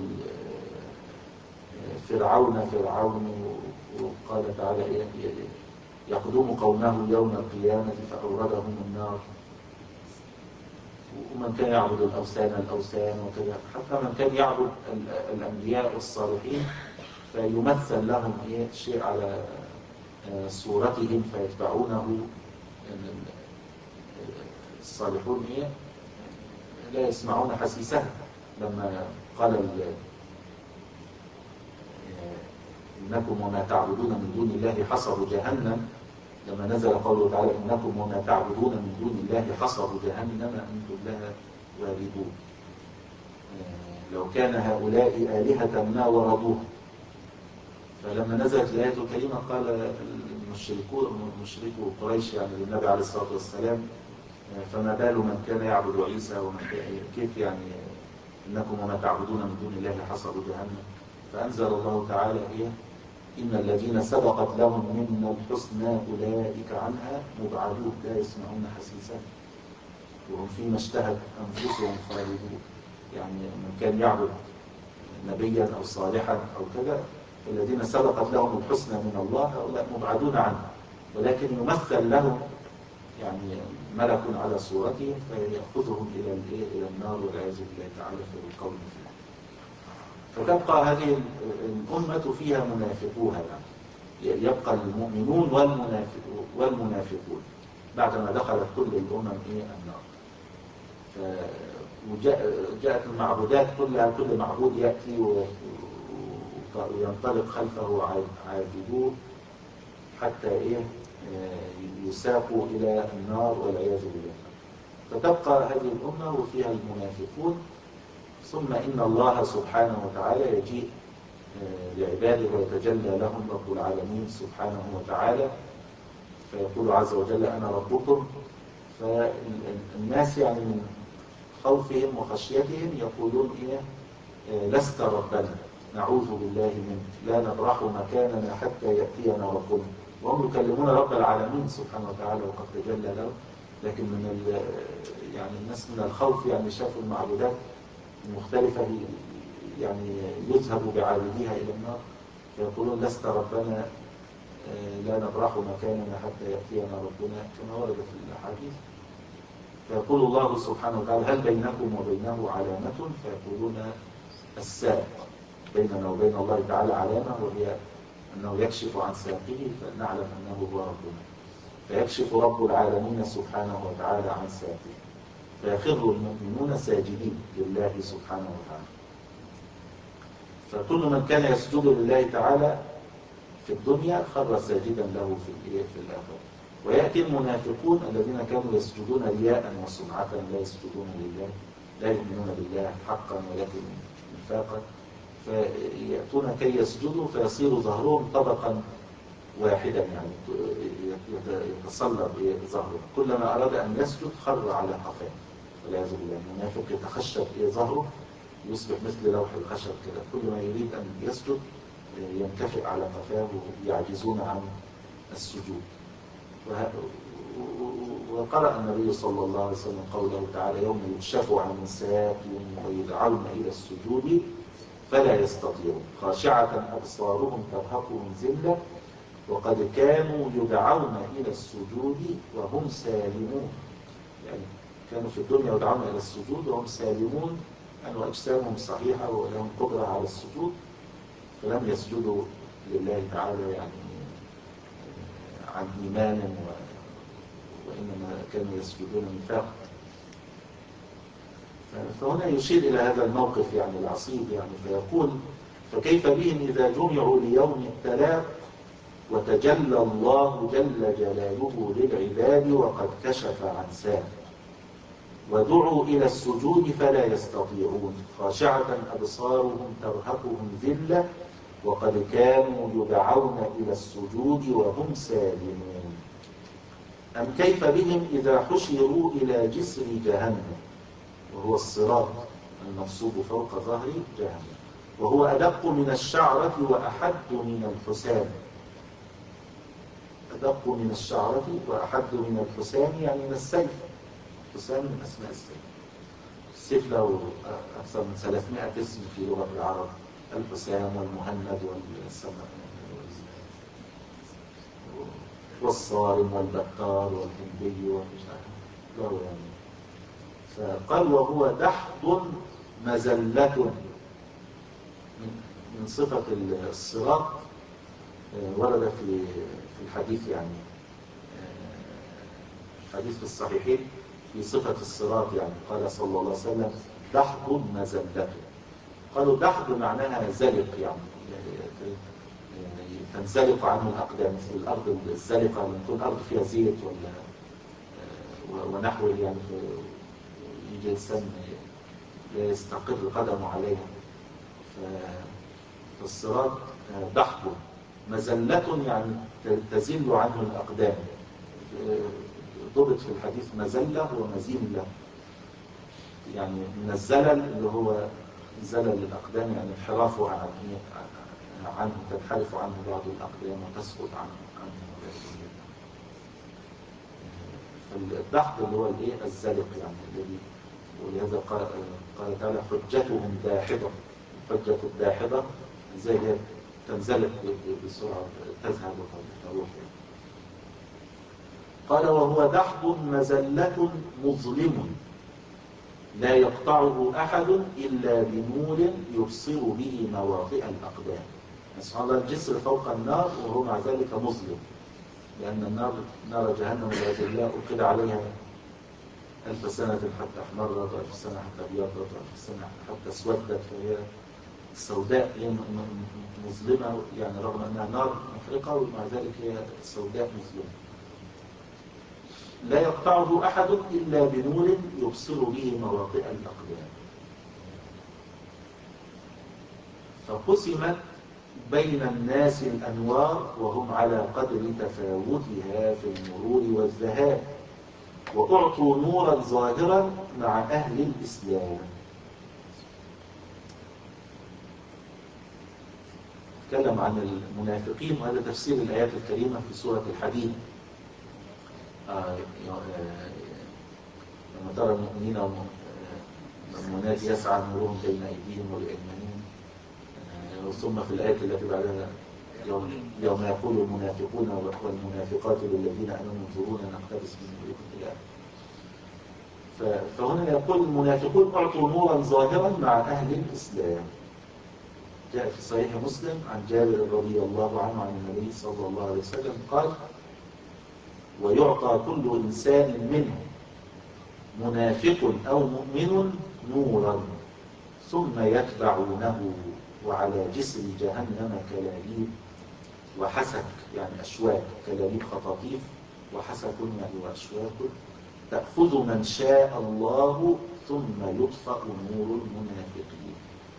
فرعون فرعون. وقال تعالى يقدم قومه يوم القيامة فأوردهم النار، ومن كان يعبد الأوثان الأوثان وكذا، حتى من كان يعبد الأنبياء الصالحين فيمثل لهم شيء على صورتهم فيتبعونه. الصالحون لا يسمعون حسيسها، لما قال إنكم وما تعبدون من دون الله حصب جهنم، لما نزل قوله تعالى إنكم وما تعبدون من دون الله حصب جهنم أنتم لها واردون. لو كان هؤلاء آلهة ما وردوها فلما نزلت الآية الكريمة قال المشركون مشركو قريش يعني للنبي عليه الصلاة والسلام فما بال من كان يعبد عيسى ومن كان كيف يعني إنكم وما تعبدون من دون الله حصبوا جهنم. فأنزل الله تعالى إيه إن الذين سبقت لهم منا الحسنى أولئك عنها مبعدون لا يسمعون حسيسها وهم فيما اشتهت أنفسهم خالدون. يعني من كان يعبد نبيا أو صالحا أو كذا الذين سبقت لهم الحسنى من الله هؤلاء مبعدون عنه، ولكن يمثل لهم يعني ملك على صورته فيأخذهم إلى إلى النار والعياذ بالله تعالى في القول فيها. فتبقى هذه الأمة فيها منافقوها يعني يبقى المؤمنون والمنافقون بعدما دخلت كل الأمم إيه النار. وجاءت المعبودات كلها كل معبود يأتي وينطلق خلفه عابدوه حتى إيه يساقوا إلى النار والعياذ بالله. فتبقى هذه الأمة وفيها المنافقون. ثم إن الله سبحانه وتعالى يجيء لعباده ويتجلى لهم رب العالمين سبحانه وتعالى فيقول عز وجل أنا ربكم. فالناس يعني من خوفهم وخشيتهم يقولون إيه لست ربنا نعوذ بالله منك لا نبرح مكاننا حتى يأتينا ربنا، وهم يكلمون رب العالمين سبحانه وتعالى وقد تجلى له. لكن من يعني الناس من الخوف يعني شافوا المعبودات المختلفة يعني يذهب بعابديها إلى النار فيقولون لست ربنا لا نبرح مكاننا حتى يأتينا ربنا كما ورد في الأحاديث. فيقول الله سبحانه وتعالى هل بينكم وبينه علامة؟ فيقولون الساق. بيننا وبين الله تعالى علامة وهي أنه يكشف عن ساقه فنعلم أنه هو ربنا. فيكشف رب العالمين سبحانه وتعالى عن ساقه فيخر المؤمنون ساجدين لله سبحانه وتعالى. فكل من كان يسجد لله تعالى في الدنيا خر ساجدا له في في الآخرة. ويأتي المنافقون الذين كانوا يسجدون رياء وسمعة لا يسجدون لله لا يؤمنون بالله حقا ولكن نفاقا فيأتون كي يسجدوا فيصير ظهرهم طبقا واحدا يعني يتصلب ظهره. كلما أراد أن يسجد خر على قفاه والعياذ بالله. المنافق يتخشب ظهره يصبح مثل لوح الخشب كده. كل ما يريد أن يسجد ينكفئ على قفاه ويعجزون عن السجود. وقرأ النبي صلى الله عليه وسلم قوله تعالى يوم يكشف عن ساق ويدعون إلى السجود فلا يستطيعون خاشعة أبصارهم ترهقهم ذلة وقد كانوا يدعون إلى السجود وهم سالمون. يعني كانوا في الدنيا يدعون إلى السجود وهم سالمون يعني وأجسامهم صحيحة ولهم قدرة على السجود فلم يسجدوا لله تعالى يعني عن إيمان و... وإنما كانوا يسجدون نفاقا. فهنا يشير إلى هذا الموقف يعني العصيب يعني فيقول فكيف بهم إذا جمعوا ليوم التلاق وتجلى الله جل جلاله للعباد وقد كشف عن ساق ودعوا إلى السجود فلا يستطيعون خاشعة أبصارهم ترهقهم ذلة وقد كانوا يدعون إلى السجود وهم سالمون. أم كيف بهم إذا حشروا إلى جسر جهنم وهو الصراط المنصوب فوق ظهر جهنم وهو أدق من الشعرة وأحد من الحسام. أدق من الشعرة وأحد من الحسام يعني من السيف. حسام من أسماء السيف. السيف له أكثر من ثلاثمائة اسم في لغة العرب الحسام والمهند والصارم والبتار والهندي ومش عارف يعني. فقال وهو دحض مزلة من صفة الصراط ورد في في الحديث يعني حديث في الصحيحين في صفة الصراط يعني قال صلى الله عليه وسلم دحض مزلة. قالوا دحض معناها زلق يعني تنزلق عنه الأقدام مثل الأرض الزلقة لما تكون الأرض فيها زيت ولا ونحوه يعني يجي الإنسان يستقر قدمه عليها. فالصراط دحض مزلة يعني تزل عنه الأقدام. ضبط في الحديث مزلة ومزلة، يعني من الزلل اللي هو زلل الأقدام، يعني انحرافه عن عنه، تنحرف عنه بعض الأقدام وتسقط عنه عنه الدحض اللي هو الايه الزلق يعني الذي، ولهذا قال قال تعالى حجتهم داحضة. الحجة الداحضة زي هي تنزلق بسرعة، تذهب وتروح. قال وهو دحض مزلة مظلم لا يقطعه أحد إلا بنور يبصر به مواطئ الأقدام. سبحان الله، الجسر فوق النار وهو مع ذلك مظلم، لأن النار نار جهنم والعياذ بالله أوقد عليها ألف سنة حتى أحمرت، وألف سنة حتى أبيضت، وألف سنة حتى اسودت، فهي سوداء مظلمة، يعني رغم أنها نار محرقة ومع ذلك هي سوداء مظلمة. لا يقطعه أحد إلا بنور يبصر به مواطئ الأقدام. فقسمت بين الناس الأنوار وهم على قدر تفاوتها في المرور والذهاب، وأعطوا نورا ظاهرا مع أهل الإسلام. تكلم عن المنافقين، وهذا تفسير الآيات الكريمة في سورة الحديد. آه لما ترى المؤمنين والمؤمنات يسعى نورهم بين أيديهم وبأيمانهم، آه ثم في الآية التي بعدها يوم, يوم يقول المنافقون والمنافقات للذين آمنوا انظرونا نقتبس من نوركم إلى آخره. فهنا يقول المنافقون أعطوا نورا ظاهرا مع أهل الإسلام. جاء في صحيح مسلم عن جابر رضي الله عنه عن النبي صلى الله عليه وسلم قال ويعطى كل إنسان منهم منافق أو مؤمن نورا ثم يتبعونه وعلى جسر جهنم كلاليب وحسك، يعني أشواك، كلاليب خطاطيف، وحسك يعني وأشواك، تأخذ من شاء الله ثم يطفأ نور المنافقين.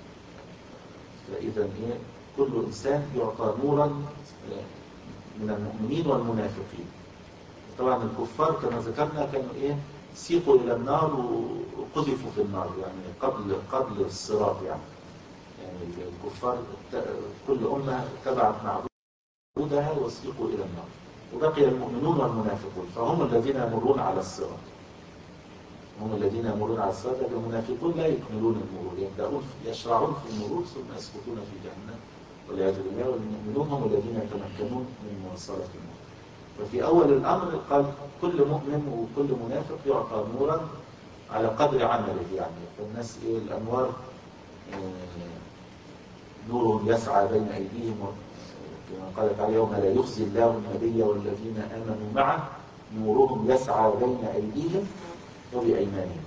فإذا إيه؟ كل إنسان يعطى نورا من المؤمنين والمنافقين. طبعا الكفار كما ذكرنا كانوا إيه؟ سيقوا إلى النار وقذفوا في النار، يعني قبل قبل الصراط. يعني يعني الكفار كل أمة تبعت معبودها وسيقوا إلى النار، وبقي المؤمنون والمنافقون فهم الذين يمرون على الصراط. هم الذين يمرون على الصراط، لكن المنافقون لا يكملون المرور، يبدأون يشرعون في المرور ثم يسقطون في جهنم والعياذ بالله. والمؤمنون هم الذين يتمكنون من مواصلة المرور. ففي أول الأمر قال كل مؤمن وكل منافق يعطى نورا على قدر عمله. يعني فالناس إيه الأنوار نور يسعى بين أيديهم، كما قال تعالى يوم لا يخزي الله النبي والذين آمنوا معه نورهم يسعى بين أيديهم وبأيمانهم.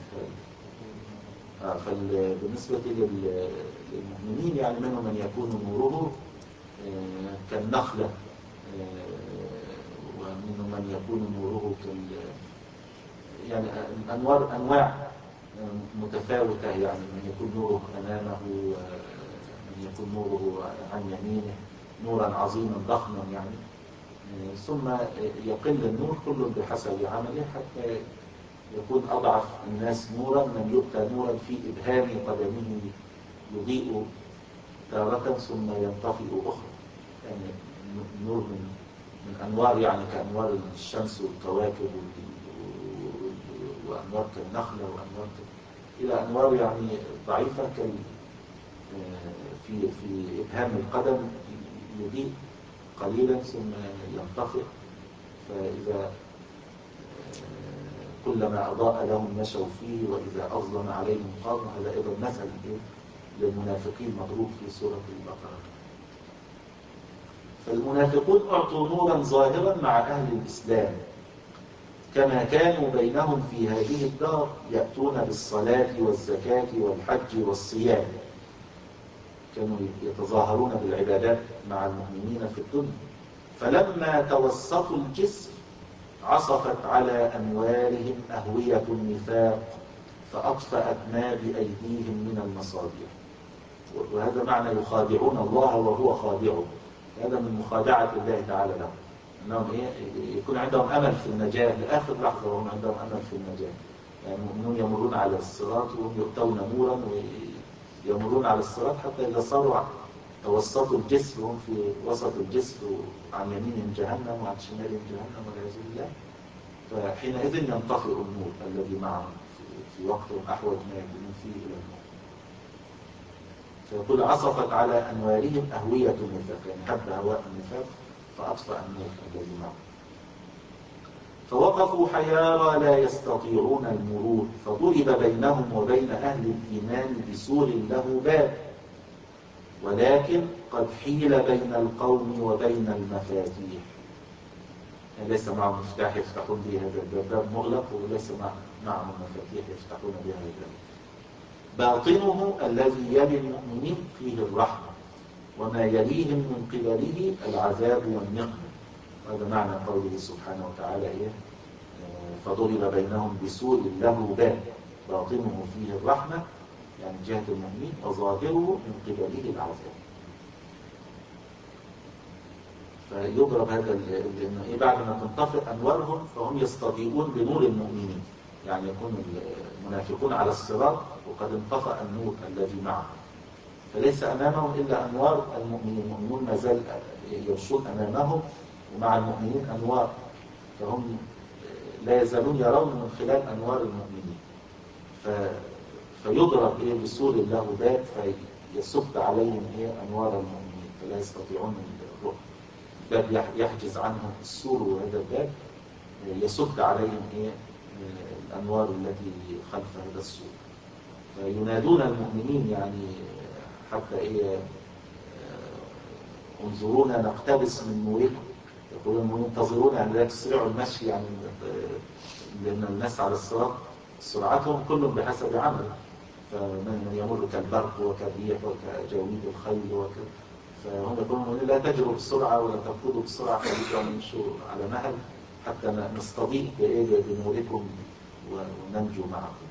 فبالنسبة للمؤمنين يعني منهم من يكون نوره كالنخلة، ومنهم من يكون نوره كال يعني أنوار أنواع متفاوتة، يعني من يكون نوره أمامه، من يكون نوره عن يمينه، نورا عظيما ضخما يعني. ثم يقل النور كل بحسب عمله، حتى يكون أضعف الناس نورا من يؤتى نورا في إبهام قدمه يضيء تارة ثم ينطفئ أخرى. يعني نور من من أنوار يعني كأنوار الشمس والكواكب وأنوار كالنخلة وأنوار إلى أنوار يعني ضعيفة كال في في إبهام القدم يضيء قليلا ثم ينطفئ. فإذا كلما أضاء لهم مشوا فيه وإذا أظلم عليهم قاموا. هذا أيضا مثل للمنافقين مضروب في سورة البقرة. فالمنافقون أعطوا نورا ظاهرا مع أهل الإسلام، كما كانوا بينهم في هذه الدار يأتون بالصلاة والزكاة والحج والصيام. كانوا يتظاهرون بالعبادات مع المؤمنين في الدنيا. فلما توسطوا الجسر عصفت على أموالهم أهوية النفاق فأطفأت ما بأيديهم من المصابيح. وهذا معنى يخادعون الله وهو خادعهم. هذا من مخادعة الله تعالى لهم، أنهم إيه يكون عندهم أمل في النجاة لآخر لحظة، وهم عندهم أمل في النجاة. يعني المؤمنون يمرون على الصراط وهم يؤتون نورا ويمرون على الصراط حتى إذا صاروا توسطوا الجسر، هم في وسط الجسر عن يمين جهنم وعن شمال جهنم والعياذ بالله، فحينئذ ينطفئ النور الذي معهم في وقت أحوج ما يكونون فيه إلى النور. فيقول عصفت على أنوارهم أهوية النفاق، يعني حب هواء النفاق فأطفأ النور الذي معهم. فوقفوا حيارى لا يستطيعون المرور، فضرب بينهم وبين أهل الإيمان بسور له باب، ولكن قد حيل بين القوم وبين المفاتيح. يعني ليس معهم مفتاح يفتحون به هذا الباب، باب مغلق وليس معهم مفاتيح يفتحون بها هذا الباب. باطنه الذي يلي المؤمنين فيه الرحمة، وما يليهم من قبله العذاب والنقمة. هذا معنى قوله سبحانه وتعالى إيه؟ فضرب بينهم بسور له باب باطنه فيه الرحمة، يعني جهة المؤمنين، وظاهره من قبله العذاب. فيضرب هذا لأنه إيه بعد ما تنطفئ أنوارهم فهم يستضيئون بنور المؤمنين، يعني يكون المنافقون على الصراط وقد انطفأ النور الذي معهم، فليس أمامهم إلا أنوار المؤمنين. المؤمنون ما زال يمشون أمامهم ومع المؤمنين أنوار، فهم لا يزالون يرون من خلال أنوار المؤمنين. ف... فيضرب إيه بسور له باب فيصد عليهم إيه أنوار المؤمنين، فلا يستطيعون الرؤية. باب يحجز عنهم السور، وهذا الباب يصد عليهم إيه الأنوار التي خلف هذا السور. فينادون المؤمنين يعني حتى إيه انظرونا نقتبس من نوركم. يقولون ينتظرون يعني لا تسرعوا المشي، يعني لأن الناس على الصراط سرعتهم كلهم بحسب عمل، فمن يمر كالبرق وكالريح وكجويد الخيل وكذا، فهم يقولون لا تجروا بسرعة ولا تركضوا بسرعة، خليكم نمشوا على مهل حتى نستضيء بنوركم وننجو معكم.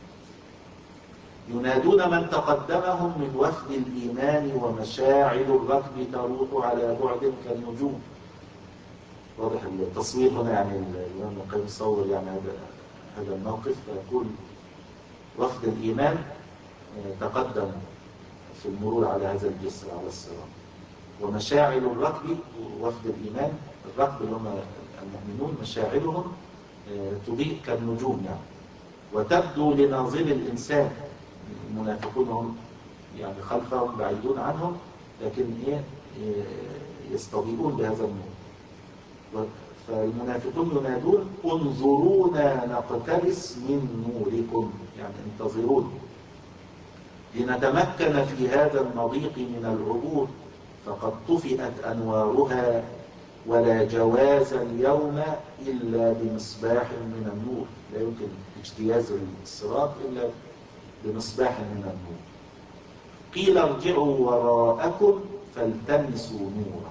ينادون من تقدمهم من وفد الإيمان، ومشاعل الركب تروح على بعد كالنجوم. واضح التصوير هنا، يعني الإمام القيم يصور يعني هذا هذا الموقف، فيقول وفد الإيمان تقدم في المرور على هذا الجسر على الصراط، ومشاعل الركب وفد الإيمان الركب اللي هم المؤمنون مشاعلهم تضيء كالنجوم يعني، وتبدو لناظر الإنسان. المنافقون هم يعني خلفهم بعيدون عنهم، لكن إيه يستضيئون بهذا النور. فالمنافقون ينادون انظرونا نقتبس من نوركم، يعني انتظرون لنتمكن في هذا المضيق من العبور، فقد طفئت أنوارها ولا جواز اليوم إلا بمصباح من النور. لا يمكن اجتياز الصراط إلا بمصباح من النور. قيل ارجعوا وراءكم فالتمسوا نورا.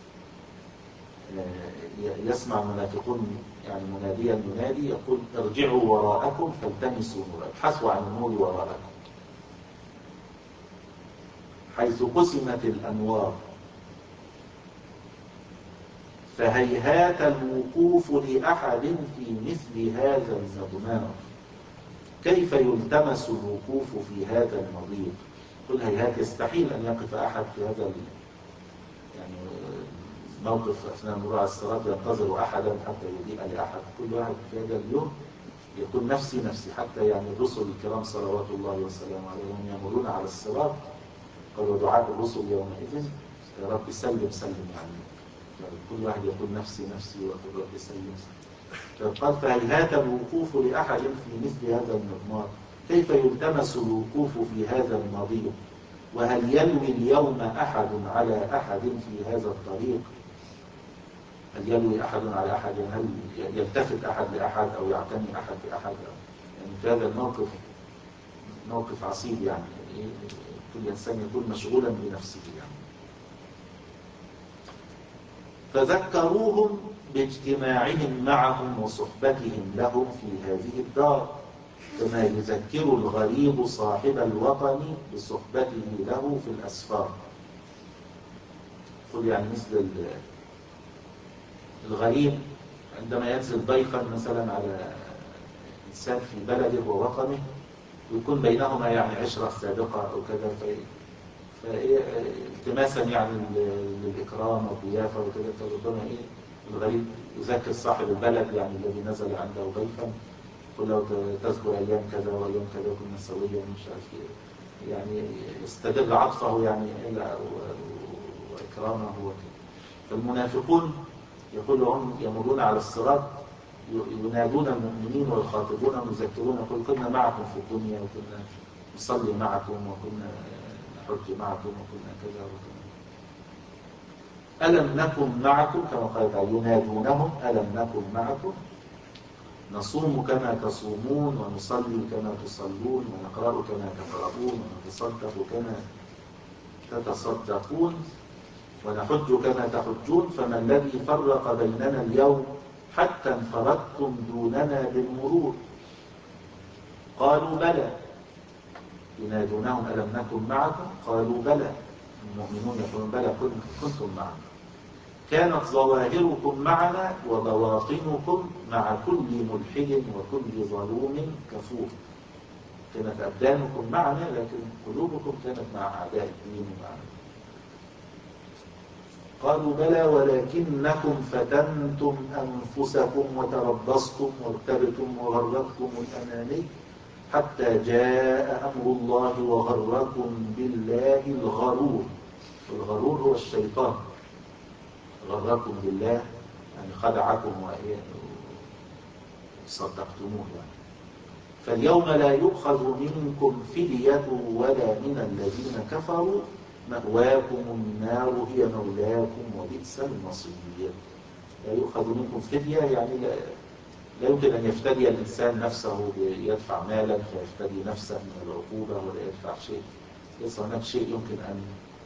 يسمع المنافقون يعني مناديا المنادي يقول ارجعوا وراءكم فالتمسوا نورا، ابحثوا عن النور وراءكم، حيث قسمت الأنوار، فهيهات الوقوف لأحد في مثل هذا المضمار. كيف يلتمس الوقوف في هذا المضيق؟ قل هيهات، يستحيل أن يقف أحد في هذا يعني موقف أثناء المرور على الصراط ينتظر أحدا حتى يضيء لأحد. كل واحد في هذا اليوم يقول نفسي نفسي، حتى يعني الرسل الكرام صلوات الله وسلامه عليهم يمرون على الصراط قال ودعاء الرسل يومئذ يا رب سلم سلم، يعني كل واحد يقول نفسي نفسي ويقول رب سلم سلم. قال فهيهات الوقوف لأحد في مثل هذا المضمار. كيف يلتمس الوقوف في هذا المضيق؟ وهل يلوي اليوم أحد على أحد في هذا الطريق؟ هل يلوي أحد على أحد؟ هل يلتفت أحد لأحد أو يعتني أحد بأحد؟ يعني في هذا الموقف موقف عصيب، يعني كل إنسان يكون مشغولا بنفسه يعني. فذكروهم باجتماعهم معهم وصحبتهم لهم في هذه الدار، كما يذكر الغريب صاحب الوطن بصحبته له في الأسفار. قل يعني مثل الغريب عندما ينزل ضيفا مثلا على إنسان في بلده ووطنه ويكون بينهما يعني عشرة سابقة أو كذا، فالتماسا يعني للإكرام والضيافة وكذا، فربما إيه الغريب يذكر صاحب البلد يعني الذي نزل عنده ضيفا، يقول له تذكر أيام كذا وأيام كذا كنا سويا ومش عارف إيه، يعني يستدر عطفه يعني إلى وإكرامه وكذا. فالمنافقون يقول هم يمرون على الصراط ينادون المؤمنين ويخاطبونهم يذكرون يقول كنا معكم في الدنيا وكنا نصلي معكم وكنا نحج معكم وكنا كذا وكنا ألم نكن معكم كما قال تعالى ينادونهم ألم نكن معكم نصوم كما تصومون ونصلي كما تصلون ونقرأ كما تقرؤون ونتصدق كما تتصدقون ونحج كما تحجون فما الذي فرق بيننا اليوم حتى انفردتم دوننا بالمرور قالوا بلى ينادونهم ألم نكن معكم قالوا بلى المؤمنون يقولون بلى كنتم معنا كانت ظواهركم معنا وبواطنكم مع كل ملحد وكل ظلوم كفور. كانت أبدانكم معنا لكن قلوبكم كانت مع أعداء الدين معنا. قالوا بلى ولكنكم فتنتم أنفسكم وتربصتم وارتبتم وغرتكم الأماني حتى جاء أمر الله وغركم بالله الغرور. الغرور هو الشيطان غركم بالله يعني خدعكم وصدقتموه يعني. فاليوم لا يؤخذ منكم فدية ولا من الذين كفروا مأواكم النار هي مولاكم وبئس المصير. لا يؤخذ منكم فدية يعني لا, لا يمكن أن يفتدي الإنسان نفسه يدفع مالا فيفتدي نفسه من العقوبة ولا يدفع شيء. ليس هناك شيء يمكن أن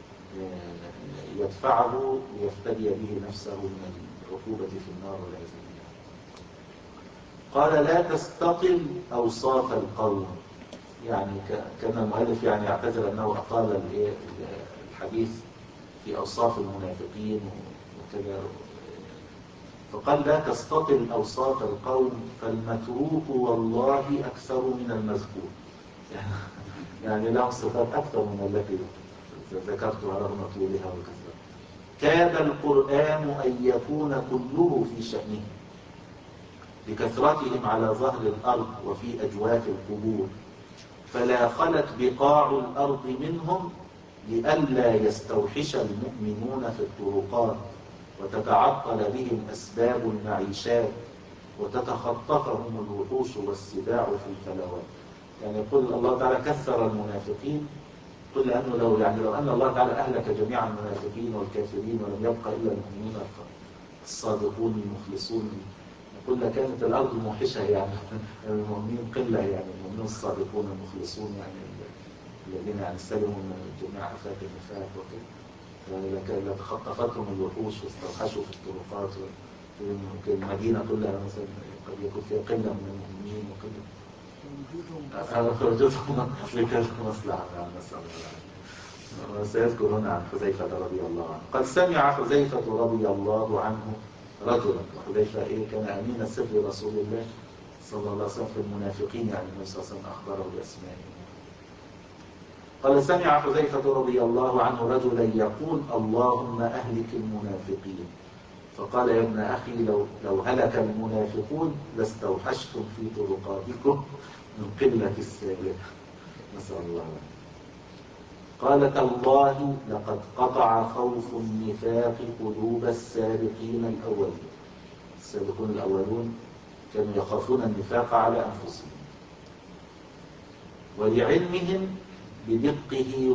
يدفعه ليفتدي به نفسه من العقوبة في النار والعياذ بالله. قال لا تستطل أوصاف القوم يعني كان المؤلف يعني يعتذر أنه أطال الحديث في أوصاف المنافقين وكذا، فقال لا تستطل أوصاف القوم فالمتروك والله أكثر من المذكور. يعني لهم صفات أكثر من التي ذكرتها رغم طولها وكثرة. كاد القرآن أن يكون كله في شأنه لكثرتهم على ظهر الأرض وفي أجواف القبور فلا خلت بقاع الأرض منهم لئلا يستوحش المؤمنون في الطرقات وتتعطل بهم أسباب المعيشات وتتخطفهم الوحوش والسباع في الفلوات. يعني يقول الله تعالى كثر المنافقين، قل لأنه لو يعني لو أن الله تعالى أهلك جميع المنافقين والكافرين ولم يبقى إلا المؤمنين الصادقون المخلصون يقول لكانت الأرض موحشة يعني المؤمنين قلة يعني المؤمنين الصادقون المخلصون يعني الذين يعني سلموا من جميع آفات النفاق وكذا لتخطفتهم الوحوش واستوحشوا في الطرقات في المدينة كلها مثلا قد يكون فيها قلة من المؤمنين وقلة وجودهم لكذا مصلحة نسأل الله. وسيذكر هنا عن حذيفة رضي الله عنه قد سمع حذيفة رضي الله عنه رجلا، وحذيفة إيه كان أمين سر رسول الله صلى الله عليه وسلم في المنافقين يعني النبي صلى الله عليه وسلم أخبره بأسمائهم. قال سمع حذيفة رضي الله عنه رجلا يقول اللهم أهلك المنافقين فقال يا ابن أخي لو, لو هلك المنافقون لاستوحشتم في طرقاتكم من قلة السابق. نسأل الله. قال تالله لقد قطع خوف النفاق قلوب السابقين الأولين. السابقون الأولون كانوا يخافون النفاق على أنفسهم ولعلمهم بدقه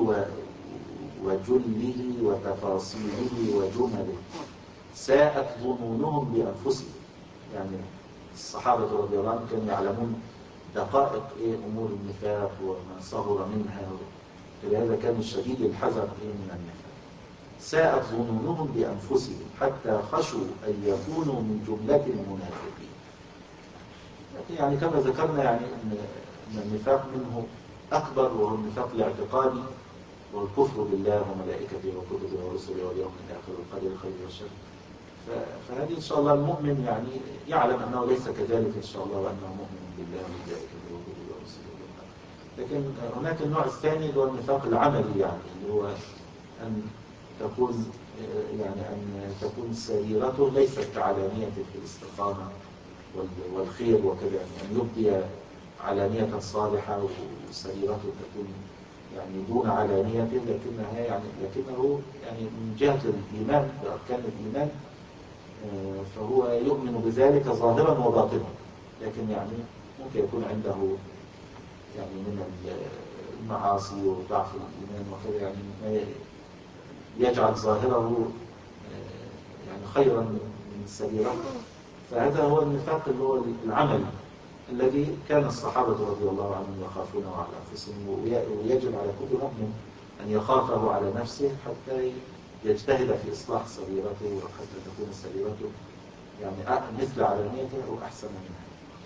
وجله وتفاصيله وجمله ساءت ظنونهم بأنفسهم. يعني الصحابة رضي الله عنهم كانوا يعلمون دقائق إيه أمور النفاق وما صغر منها، لهذا كانوا شديد الحذر إيه من النفاق. ساءت ظنونهم بأنفسهم حتى خشوا أن يكونوا من جملة المنافقين. يعني كما ذكرنا يعني أن النفاق منه أكبر وهو النفاق الاعتقادي والكفر بالله وملائكته وكتبه ورسله واليوم الآخر والقدر الخير والشر. فهذه إن شاء الله المؤمن يعني يعلم أنه ليس كذلك إن شاء الله، وأنه مؤمن بالله وملائكته وكتبه ورسله. لكن هناك النوع الثاني اللي هو النفاق العملي، يعني اللي هو أن تكون يعني أن تكون سريرته ليست كعلانية في الاستقامة والخير وكذا، يعني أن يبدي علانية صالحة وسريرته تكون يعني دون علانيته، لكنها يعني لكنه يعني من جهة الإيمان بأركان الإيمان فهو يؤمن بذلك ظاهرا وباطنا، لكن يعني ممكن يكون عنده يعني من المعاصي وضعف الإيمان وكذا، يعني ما يجعل ظاهره يعني خيرا من سريرته. فهذا هو النفاق اللي هو العمل الذي كان الصحابة رضي الله عنهم يخافونه على أنفسهم، ويجب على كل مؤمن أن يخافه على نفسه حتى يجتهد في إصلاح سريرته، وحتى تكون سريرته يعني مثل علانيته أو أحسن منها.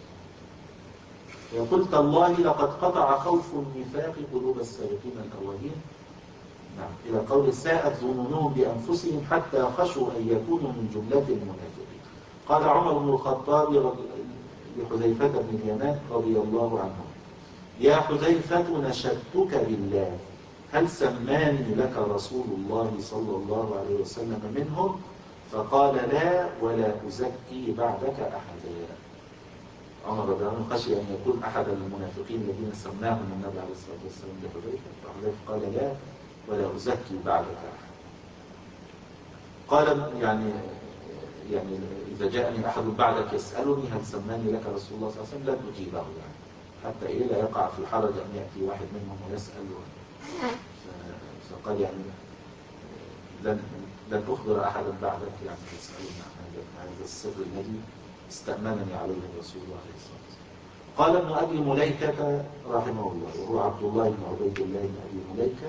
يقول تالله لقد قطع خوف النفاق قلوب السابقين الأولين. نعم، إلى قول ساءت ظنونهم بأنفسهم حتى خشوا أن يكونوا من جملة المنافقين. قال عمر بن الخطاب لحذيفة بن اليمان رضي الله عنه: يا حذيفة نشدتك بالله، هل سماني لك رسول الله صلى الله عليه وسلم منهم؟ فقال لا، ولا أزكي بعدك أحدا. عمر رضي الله عنه خشي أن يكون أحد المنافقين الذين سماهم النبي عليه الصلاة والسلام لحذيفة، فحذيفة قال لا، ولا أزكي بعدك أحدا. قال يعني يعني إذا جاءني أحد بعدك يسألني هل سماني لك رسول الله صلى الله عليه وسلم لن أجيبه، يعني حتى إيه لا يقع في حرج أن يأتي واحد منهم ويسأل. فقال يعني لن لن أخبر أحدا بعدك يعني يسألني عن هذا هذا السر الذي استأمنني عليه الرسول عليه الصلاة والسلام. قال ابن أبي مليكة رحمه الله، وهو عبد الله بن عبيد الله بن أبي مليكة،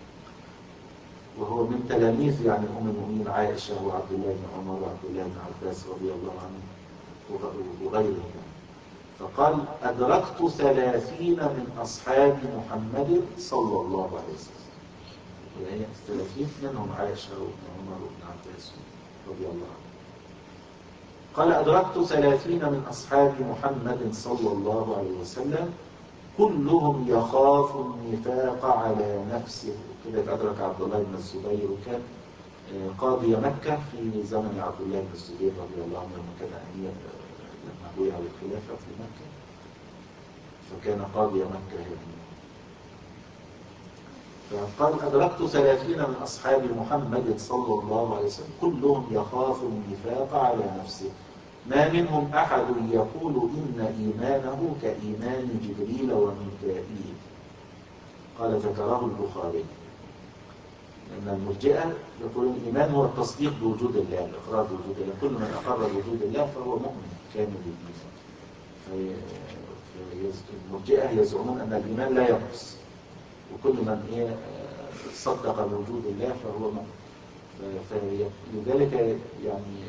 وهو من تلاميذ يعني أم المؤمنين عائشة وعبد الله بن عمر وعبد الله بن عباس رضي الله عنه وغيرهم. فقال أدركت ثلاثين من أصحاب محمد صلى الله عليه وسلم، يعني الثلاثين منهم عائشة وابن عمر وابن عباس رضي الله عنه. قال أدركت ثلاثين من أصحاب محمد صلى الله عليه وسلم كلهم يخاف النفاق على نفسه. كده أدرك عبد الله بن الزبير، وكان قاضي مكة في زمن عبد الله بن الزبير رضي الله عنه لما كان أمير، لما بويع الخلافة في مكة، فكان قاضي مكة يعني. فقال أدركت ثلاثين من أصحاب محمد صلى الله عليه وسلم كلهم يخاف النفاق على نفسه، ما منهم أحد يقول إن إيمانه كإيمان جبريل وميكائيل. قال ذكره البخاري. لأن المرجئة يقولون الإيمان هو التصديق بوجود الله، الإقرار بوجود الله، كل من أقر بوجود الله فهو مؤمن كامل الإيمان. المرجئة يزعمون أن الإيمان لا ينقص، وكل من صدق بوجود الله فهو مؤمن. فلذلك يعني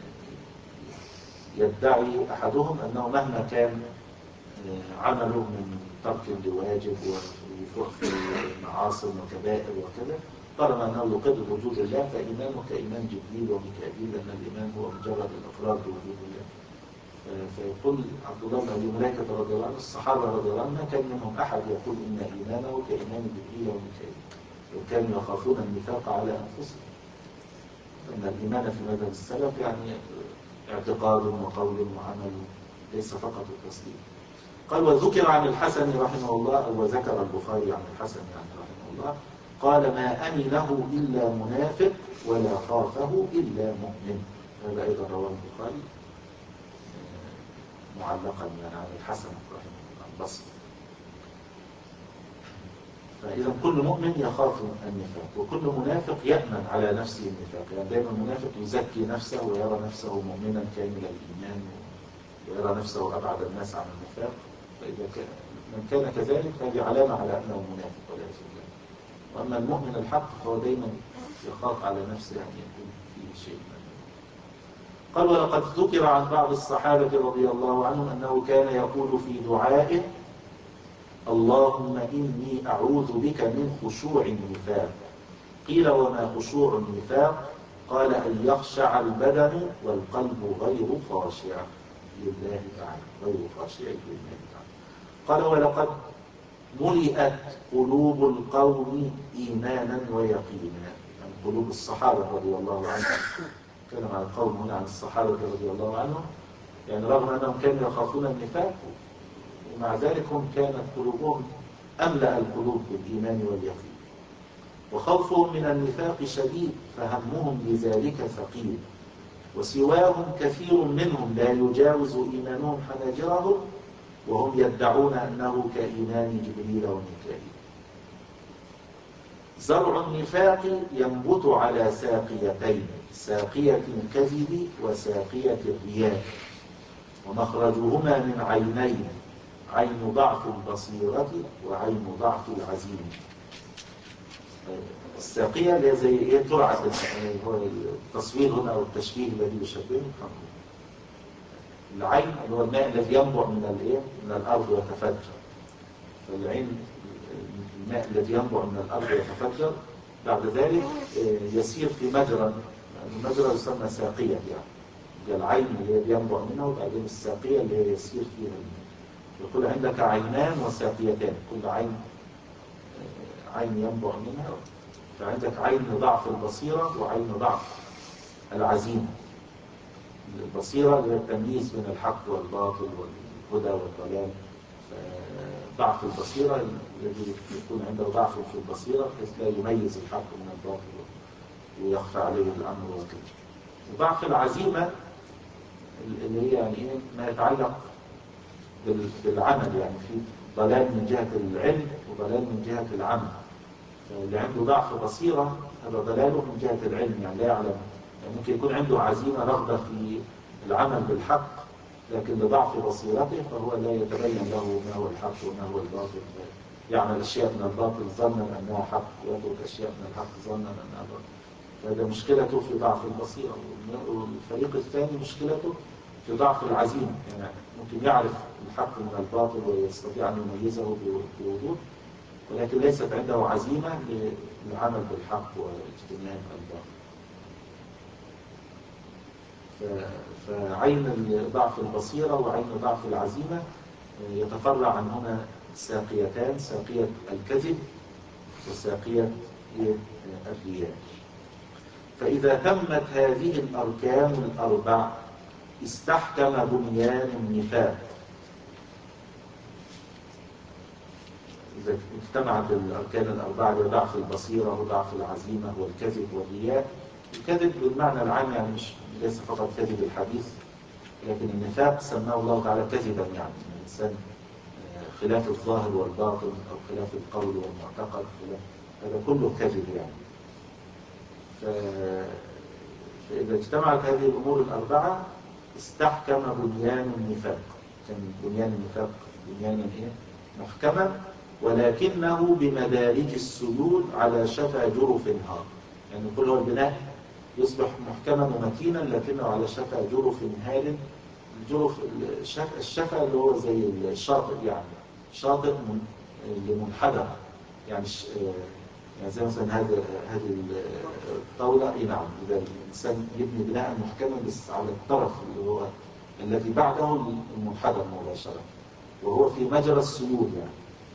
يدعي أحدهم أنه مهما كان عمله من ترك لواجب وفي معاصي وكبائر وكذا، طالما أنه يقر بوجود الله فإيمانه كإيمان جبريل وميكائيل، لأن الإيمان هو مجرد الإقرار بوجود الله. فيقول عبد الله بن أبي مليكة رضي الله عنه الصحابة رضي الله عنهم كان منهم أحد يقول إن إيمانه كإيمان جبريل وميكائيل، وكانوا يخافون النفاق على أنفسهم. أن الإيمان في مذهب السلف يعني اعتقاد وقول وعمل، ليس فقط التسليم. قال وذكر عن الحسن رحمه الله، أو ذكر البخاري عن الحسن يعني رحمه الله، قال ما أمنه إلا منافق ولا خافه إلا مؤمن. هذا أيضا رواه البخاري معلقا يعني عن الحسن رحمه الله البصري. فإذا كل مؤمن يخاف النفاق، وكل منافق يأمن على نفسه النفاق. يعني دائما المنافق يزكي نفسه ويرى نفسه مؤمنا كامل الإيمان، ويرى نفسه أبعد الناس عن النفاق. فإذا كان من كان كذلك فهذه علامة على أنه منافق والعياذ بالله. وأما المؤمن الحق فهو دائما يخاف على نفسه أن يكون فيه شيء. قال ولقد ذكر عن بعض الصحابة رضي الله عنهم أنه كان يقول في دعائه اللهم إني أعوذ بك من خشوع النفاق. قيل وما خشوع النفاق؟ قال أن يخشع البدن والقلب غير خاشع لله تعالى، غير خاشع لله تعالى. قال ولقد ملئت قلوب القوم إيمانا ويقينا، يعني قلوب الصحابة رضي الله عنهم. كلام عن القوم هنا عن الصحابة رضي الله عنهم، يعني رغم أنهم كانوا يخافون النفاق ومع ذلك هم كانت قلوبهم أملأ القلوب بالإيمان واليقين، وخوفهم من النفاق شديد فهمهم بذلك ثقيل، وسواهم كثير منهم لا يجاوز إيمانهم حناجرهم وهم يدعون أنه كإيمان جبريل وميكائيل. زرع النفاق ينبت على ساقيتين، ساقية الكذب وساقية الرياء، ومخرجهما من عينين، عين ضعف البصيرة وعين ضعف العزيمة. الساقية اللي زي ايه ترعة، هو التصوير هنا او التشبيه الذي يشبهه العين اللي هو الماء الذي ينبع من الايه من الارض ويتفجر. فالعين الماء الذي ينبع من الارض ويتفجر بعد ذلك يسير في مجرى، المجرى يسمى ساقية، يعني العين اللي هي بينبع منها، وبعدين الساقية اللي هي يسير فيها الماء. يقول عندك عينان وساقيتان، كل عين عين ينبع منها، فعندك عين ضعف البصيرة وعين ضعف العزيمة. البصيرة اللي هي التمييز بين الحق والباطل والهدى والضلال. ضعف البصيرة الذي يكون عنده ضعف في البصيرة بحيث لا يميز الحق من الباطل ويخفى عليه الأمر وكذا. وضعف العزيمة اللي هي يعني ايه ما يتعلق بالعمل، يعني في ضلال من جهة العلم وضلال من جهة العمل. اللي عنده ضعف بصيرة هذا ضلاله من جهة العلم، يعني لا يعلم، يعني ممكن يكون عنده عزيمة رغبة في العمل بالحق، لكن لضعف بصيرته فهو لا يتبين له ما هو الحق وما هو الباطل، يعمل أشياء من الباطل ظنا أنها حق ويترك أشياء من الحق ظنا أنها باطل. هذا مشكلته في ضعف البصيرة. والفريق الثاني مشكلته في ضعف العزيمة، يعني ممكن يعرف الحق من الباطل ويستطيع أن يميزه بوضوح، ولكن ليست عنده عزيمة للعمل بالحق واجتناب الباطل. فعين ضعف البصيرة وعين ضعف العزيمة يتفرع عن هنا ساقيتان، ساقية الكذب وساقية الرياء. فإذا تمت هذه الأركان الأربع استحكم بنيان النفاق. إذا اجتمعت الأركان الأربعة لضعف البصيرة وضعف العزيمة والكذب والرياء. الكذب بالمعنى العام يعني مش ليس فقط كذب الحديث، لكن النفاق سماه الله تعالى كذبا، يعني الإنسان خلاف الظاهر والباطن أو خلاف القول والمعتقد، هذا كله كذب يعني. فإذا اجتمعت هذه الأمور الأربعة استحكم بنيان النفاق. كان بنيان النفاق بنيانا إيه؟ محكما، ولكنه بمدارج السيول على شفا جرف هار. يعني كل هو البناء يصبح محكما ومتينا لكنه على شفا جرف هار. الجرف الشفا اللي هو زي الشاطئ، يعني شاطئ اللي منحدر، يعني يعني زي مثلا هذه هذه الطاولة. اي نعم، إذا الإنسان يبني بناء محكما بس على الطرف اللي هو الذي بعده المنحدر مباشرة، وهو في مجرى السيول يعني.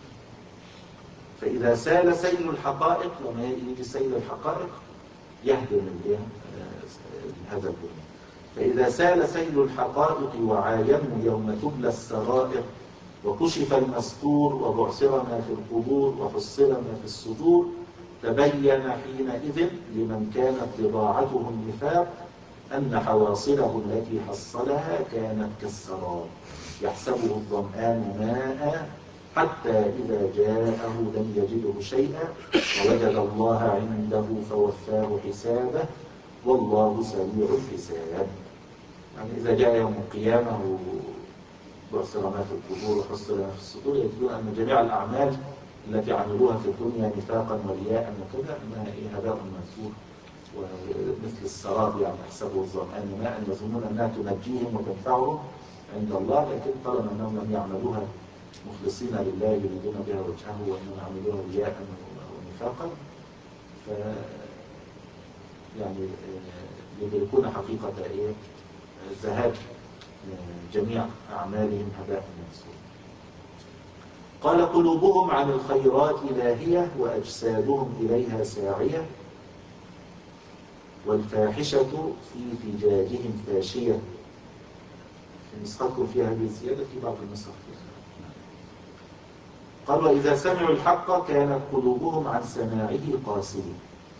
فإذا سال سيل الحقائق، لما يجي سيل الحقائق يهدم هذا البناء. فإذا سال سيل الحقائق وعاينوا يوم تبلى السرائر وكشف المستور وبعثر ما في القبور وحصل ما في الصدور، تبين حينئذ لمن كانت بضاعته النفاق أن حواصله التي حصلها كانت كالسراب يحسبه الظمآن ماء حتى إذا جاءه لم يجده شيئا ووجد الله عنده فوفاه حسابه والله سريع الحساب. يعني إذا جاء يوم القيامة وبعثر ما في القبور وحصل ما في الصدور يجدون أن جميع الأعمال التي عملوها في الدنيا نفاقا ورياء وكذا أنها إيه هباء منثور ومثل السراب، يعني يحسبه الظمآن ماء، يظنون أنها تنجيهم وتنفعهم عند الله، لكن طالما أنهم لم يعملوها مخلصين لله يريدون بها وجهه وإنما عملوها رياء ونفاقا، ف يعني يدركون حقيقة إيه؟ ذهاب جميع أعمالهم هباء منثورا. قال قلوبهم عن الخيرات لاهية وأجسادهم إليها ساعية، والفاحشة في فجاجهم فاشية. في نسختكم في هذه الزيادة، في بعض النسخ. قال وإذا سمعوا الحق كانت قلوبهم عن سماعه قاسية،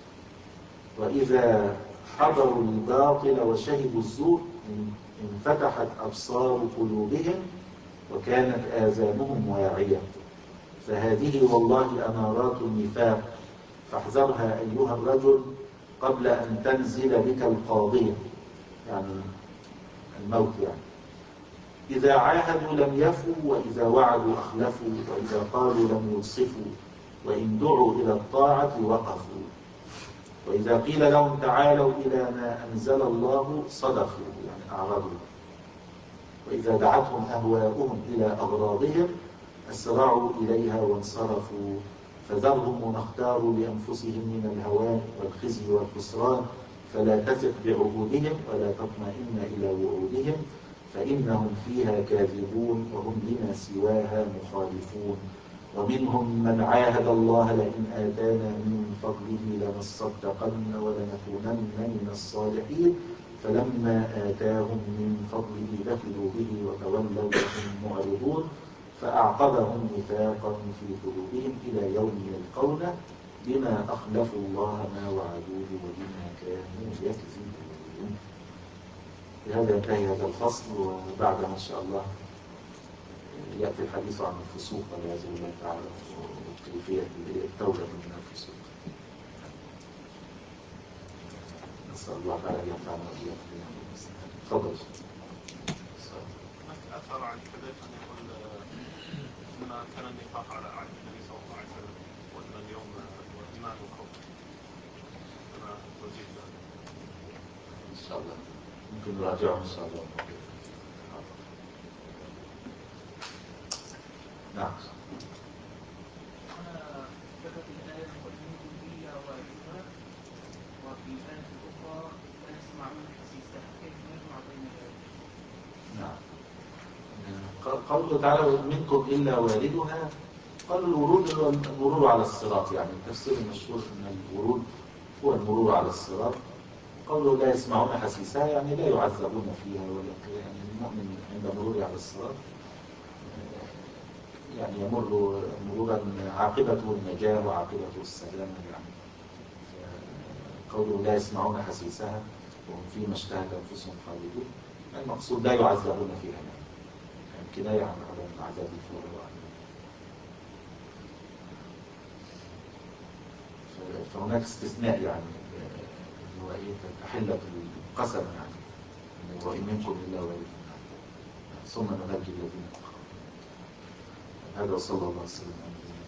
وإذا حضروا الباطل وشهدوا الزور انفتحت أبصار قلوبهم وكانت آذانهم واعية. فهذه والله أمارات النفاق، فاحذرها أيها الرجل قبل أن تنزل بك القاضية، يعني الموت يعني. إذا عاهدوا لم يفوا، وإذا وعدوا أخلفوا، وإذا قالوا لم ينصفوا، وإن دعوا إلى الطاعة وقفوا، وإذا قيل لهم تعالوا إلى ما أنزل الله صدقوا، يعني أعرضوا، وإذا دعتهم أهواؤهم إلى أغراضهم أسرعوا إليها وانصرفوا. فذرهم وما اختاروا لأنفسهم من الهوان والخزي والخسران، فلا تثق بعهودهم ولا تطمئن إلى وعودهم، فإنهم فيها كاذبون وهم لما سواها مخالفون. ومنهم من عاهد الله لئن آتانا من فضله لنصدقن ولنكونن من الصالحين، فلما آتاهم من فضله بخلوا به وتولوا وهم معرضون، فأعقبهم نفاقا في قلوبهم إلى يوم يلقونه بما أخلفوا الله ما وعدوه وبما كانوا يكذبون. بهذا ينتهي هذا الفصل، وبعد إن شاء الله يأتي الحديث عن الفسوق والعياذ بالله تعالى وكيفية التوبة من الفسوق. نسأل الله تعالى أن ينفعنا وإياكم. تفضل. أثر عن حذيفة أن يقول إنما كان النفاق على عهد النبي صلى الله عليه وسلم، وإن اليوم والإيمان والكفر. كما توجيه ذلك. إن شاء الله ممكن نراجعه إن شاء الله. نعم. هنا ذكرت الآية ومنكم إلا واردها، وفي الآية الأخرى لا يسمعون حسيسها، كيف نجمع بين ذلك؟ نعم. قوله تعالى منكم إلا واردها، قالوا الورود هو المرور على الصراط، يعني التفسير المشهور أن الورود هو المرور على الصراط. قوله لا يسمعون حسيسها يعني لا يعذبون فيها، ولا يعني المؤمن عند مروره على الصراط يعني يمر مرورا عاقبته النجاة وعاقبته السلامة. يعني قوله لا يسمعون حسيسها وهم فيما اشتهت أنفسهم خالدون، المقصود لا يعذبون فيها، يعني كناية عن عذاب الفور. فهناك استثناء يعني هو ايه تحلة القسم، يعني وإن منكم إلا واردها ثم ننجي الذين اتقوا. هذا صلى الله عليه وسلم.